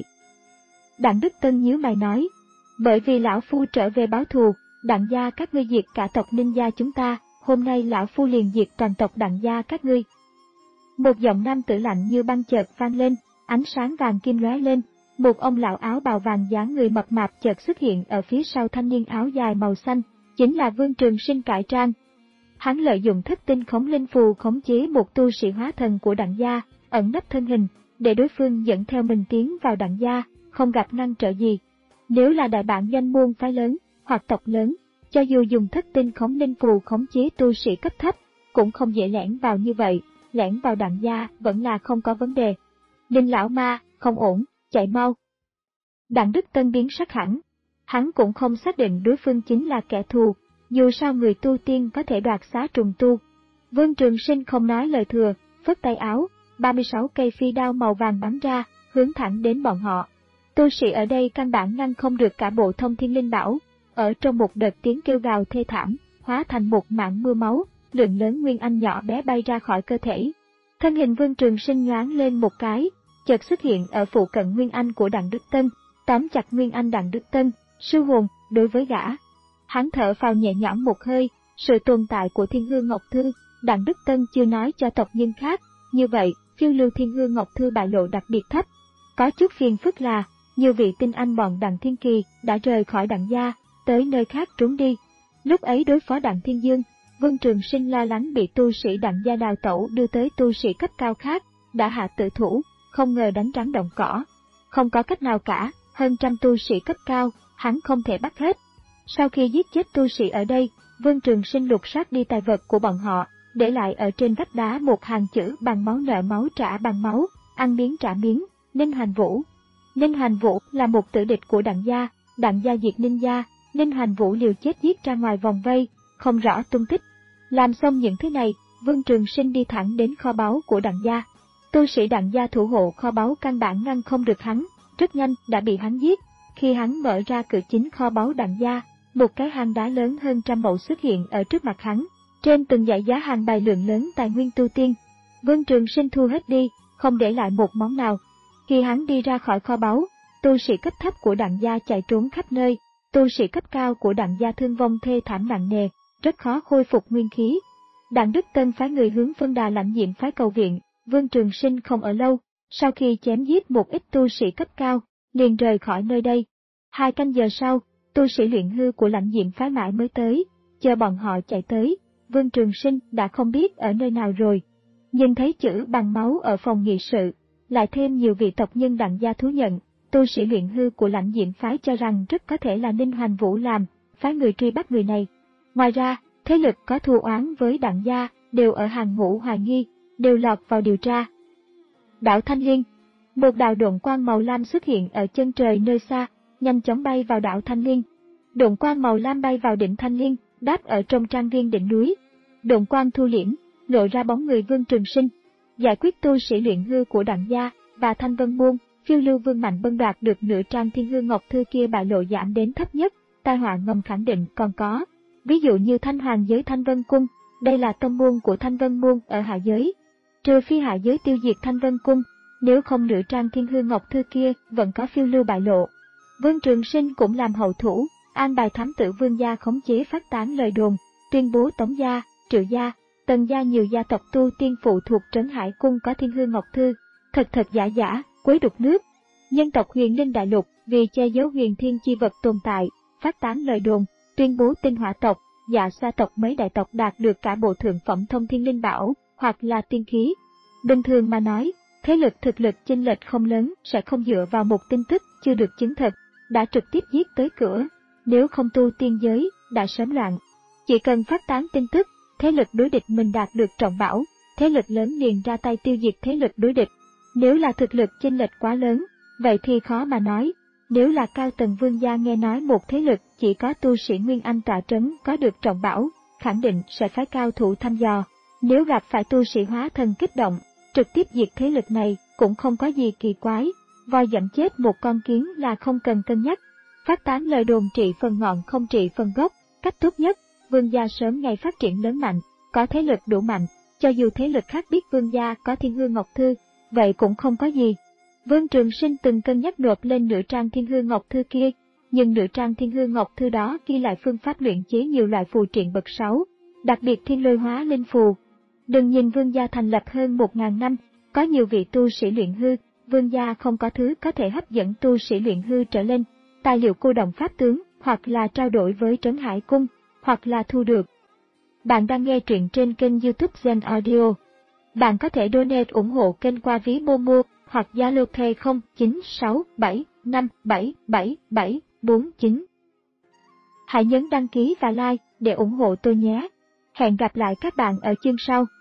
Đặng Đức Tân nhíu mày nói, bởi vì lão phu trở về báo thù, Đặng gia các ngươi diệt cả tộc Ninh gia chúng ta, hôm nay lão phu liền diệt toàn tộc Đặng gia các ngươi. Một giọng nam tử lạnh như băng chợt vang lên, ánh sáng vàng kim lóe lên, một ông lão áo bào vàng dáng người mập mạp chợt xuất hiện ở phía sau thanh niên áo dài màu xanh, chính là Vương Trường Sinh cải trang. Hắn lợi dụng thất tinh khống linh phù khống chế một tu sĩ hóa thần của Đặng gia, ẩn nấp thân hình, để đối phương dẫn theo mình tiến vào Đặng gia, không gặp ngăn trở gì. Nếu là đại bản doanh môn phái lớn, hoặc tộc lớn, cho dù dùng thất tinh khống linh phù khống chế tu sĩ cấp thấp, cũng không dễ lẻn vào như vậy, lẻn vào Đặng gia vẫn là không có vấn đề. Ninh lão ma, không ổn, chạy mau. Đặng Đức Tân biến sắc hẳn, hắn cũng không xác định đối phương chính là kẻ thù, dù sao người tu tiên có thể đoạt xá trùng tu. Vương Trường Sinh không nói lời thừa, phất tay áo, ba mươi sáu cây phi đao màu vàng bắn ra, hướng thẳng đến bọn họ. Tu sĩ ở đây căn bản ngăn không được cả bộ thông thiên linh bảo, ở trong một đợt tiếng kêu gào thê thảm, hóa thành một mảng mưa máu, lượng lớn nguyên anh nhỏ bé bay ra khỏi cơ thể. Thân hình Vương Trường Sinh nhoáng lên một cái, chợt xuất hiện ở phụ cận nguyên anh của Đặng Đức Tân, tóm chặt nguyên anh Đặng Đức Tân, sư hồn, đối với gã. Hắn thở phào nhẹ nhõm một hơi, sự tồn tại của Thiên Hương Ngọc Thư, Đặng Đức Tân chưa nói cho tộc nhân khác, như vậy, phiêu lưu Thiên Hương Ngọc Thư bại lộ đặc biệt thấp. Có chút phiền phức là, nhiều vị tinh anh bọn Đặng Thiên Kỳ đã rời khỏi Đặng gia, tới nơi khác trốn đi. Lúc ấy đối phó Đặng Thiên Dương, Vương Trường Sinh lo lắng bị tu sĩ Đặng gia đào tẩu đưa tới tu sĩ cấp cao khác, đã hạ tự thủ, không ngờ đánh rắn động cỏ. Không có cách nào cả, hơn trăm tu sĩ cấp cao, hắn không thể bắt hết. Sau khi giết chết tu sĩ ở đây, Vương Trường Sinh lục soát đi tài vật của bọn họ, để lại ở trên vách đá một hàng chữ bằng máu nợ máu trả bằng máu, ăn miếng trả miếng, Ninh Hoành Vũ. Ninh Hoành Vũ là một tử địch của Đặng gia, Đặng gia diệt Ninh gia, Ninh Hoành Vũ liều chết giết ra ngoài vòng vây, không rõ tung tích. Làm xong những thứ này, Vương Trường Sinh đi thẳng đến kho báu của Đặng gia. Tu sĩ Đặng gia thủ hộ kho báu căn bản ngăn không được hắn, rất nhanh đã bị hắn giết. Khi hắn mở ra cửa chính kho báu Đặng gia, một cái hang đá lớn hơn trăm mẫu xuất hiện ở trước mặt hắn. Trên từng dãy giá hàng bày lượng lớn tài nguyên tu tiên. Vương Trường Sinh thu hết đi, không để lại một món nào. Khi hắn đi ra khỏi kho báu, tu sĩ cấp thấp của Đặng gia chạy trốn khắp nơi, tu sĩ cấp cao của Đặng gia thương vong thê thảm nặng nề, rất khó khôi phục nguyên khí. Đặng Đức Tân phái người hướng Phân Đà Lãnh Diệm phái cầu viện, Vương Trường Sinh không ở lâu, sau khi chém giết một ít tu sĩ cấp cao, liền rời khỏi nơi đây. Hai canh giờ sau, tu sĩ luyện hư của Lãnh Diệm phái mãi mới tới, chờ bọn họ chạy tới, Vương Trường Sinh đã không biết ở nơi nào rồi. Nhưng thấy chữ bằng máu ở phòng nghị sự, lại thêm nhiều vị tộc nhân Đặng gia thú nhận, tu sĩ luyện hư của Lãnh Diệm phái cho rằng rất có thể là Ninh Hoành Vũ làm, phái người truy bắt người này. Ngoài ra, thế lực có thù oán với Đặng gia đều ở hàng ngũ hoài nghi, đều lọt vào điều tra. Đảo Thanh Liên, một đạo độn quang màu lam xuất hiện ở chân trời nơi xa, nhanh chóng bay vào đảo Thanh Liên. Độn quang màu lam bay vào đỉnh Thanh Liên, đáp ở trong trang viên đỉnh núi. Độn quang thu liễm, lộ ra bóng người Vương Trường Sinh. Giải quyết tu sĩ luyện hư của Đặng gia và Thanh Vân Môn, phiêu lưu Vương Mạnh Bân đoạt được nửa trang Thiên Hương Ngọc Thư kia bại lộ giảm đến thấp nhất, tai họa ngầm khẳng định còn có. Ví dụ như Thanh Hoàng giới Thanh Vân Cung, đây là tông môn của Thanh Vân Môn ở hạ giới. Trừ phi hạ giới tiêu diệt Thanh Vân Cung, nếu không nửa trang Thiên Hương Ngọc Thư kia vẫn có phiêu lưu bại lộ. Vương Trường Sinh cũng làm hậu thủ, an bài thám tử Vương gia khống chế phát tán lời đồn, tuyên bố Tống gia, Triệu gia, Tần gia nhiều gia tộc tu tiên phụ thuộc Trấn Hải Cung có Thiên Hương Ngọc Thư, thật thật giả giả, quấy đục nước. Nhân tộc Huyền Linh Đại Lục vì che giấu huyền thiên chi vật tồn tại, phát tán lời đồn, tuyên bố Tinh Hỏa tộc, Dạ Xoa tộc mấy đại tộc đạt được cả bộ thượng phẩm thông thiên linh bảo, hoặc là tiên khí. Bình thường mà nói, Thế lực thực lực chênh lệch không lớn sẽ không dựa vào một tin tức chưa được chứng thực, đã trực tiếp giết tới cửa. Nếu không tu tiên giới, đã sớm loạn. Chỉ cần phát tán tin tức, thế lực đối địch mình đạt được trọng bảo, thế lực lớn liền ra tay tiêu diệt thế lực đối địch. Nếu là thực lực chênh lệch quá lớn, vậy thì khó mà nói. Nếu là cao tầng vương gia nghe nói một thế lực chỉ có tu sĩ Nguyên Anh tọa trấn có được trọng bảo, khẳng định sẽ phái cao thủ thăm dò. Nếu gặp phải tu sĩ hóa thần kích động, trực tiếp diệt thế lực này cũng không có gì kỳ quái. Voi dẫm chết một con kiến là không cần cân nhắc. Phát tán lời đồn trị phần ngọn không trị phần gốc, cách tốt nhất, vương gia sớm ngày phát triển lớn mạnh, có thế lực đủ mạnh, cho dù thế lực khác biết vương gia có Thiên Hư Ngọc Thư, vậy cũng không có gì. Vương Trường Sinh từng cân nhắc nộp lên nửa trang Thiên Hư Ngọc Thư kia, nhưng nửa trang Thiên Hư Ngọc Thư đó ghi lại phương pháp luyện chế nhiều loại phù triện bậc sáu, đặc biệt thiên lôi hóa linh phù. Đừng nhìn vương gia thành lập hơn một ngàn năm, có nhiều vị tu sĩ luyện hư, vương gia không có thứ có thể hấp dẫn tu sĩ luyện hư trở lên, tài liệu cô động pháp tướng, hoặc là trao đổi với Trấn Hải Cung, hoặc là thu được. Bạn đang nghe truyện trên kênh YouTube Zen Audio. Bạn có thể donate ủng hộ kênh qua ví Momo hoặc Zalo Pay không chín sáu bảy năm bảy bảy bảy bốn chín. Hãy nhấn đăng ký và like để ủng hộ tôi nhé. Hẹn gặp lại các bạn ở chương sau.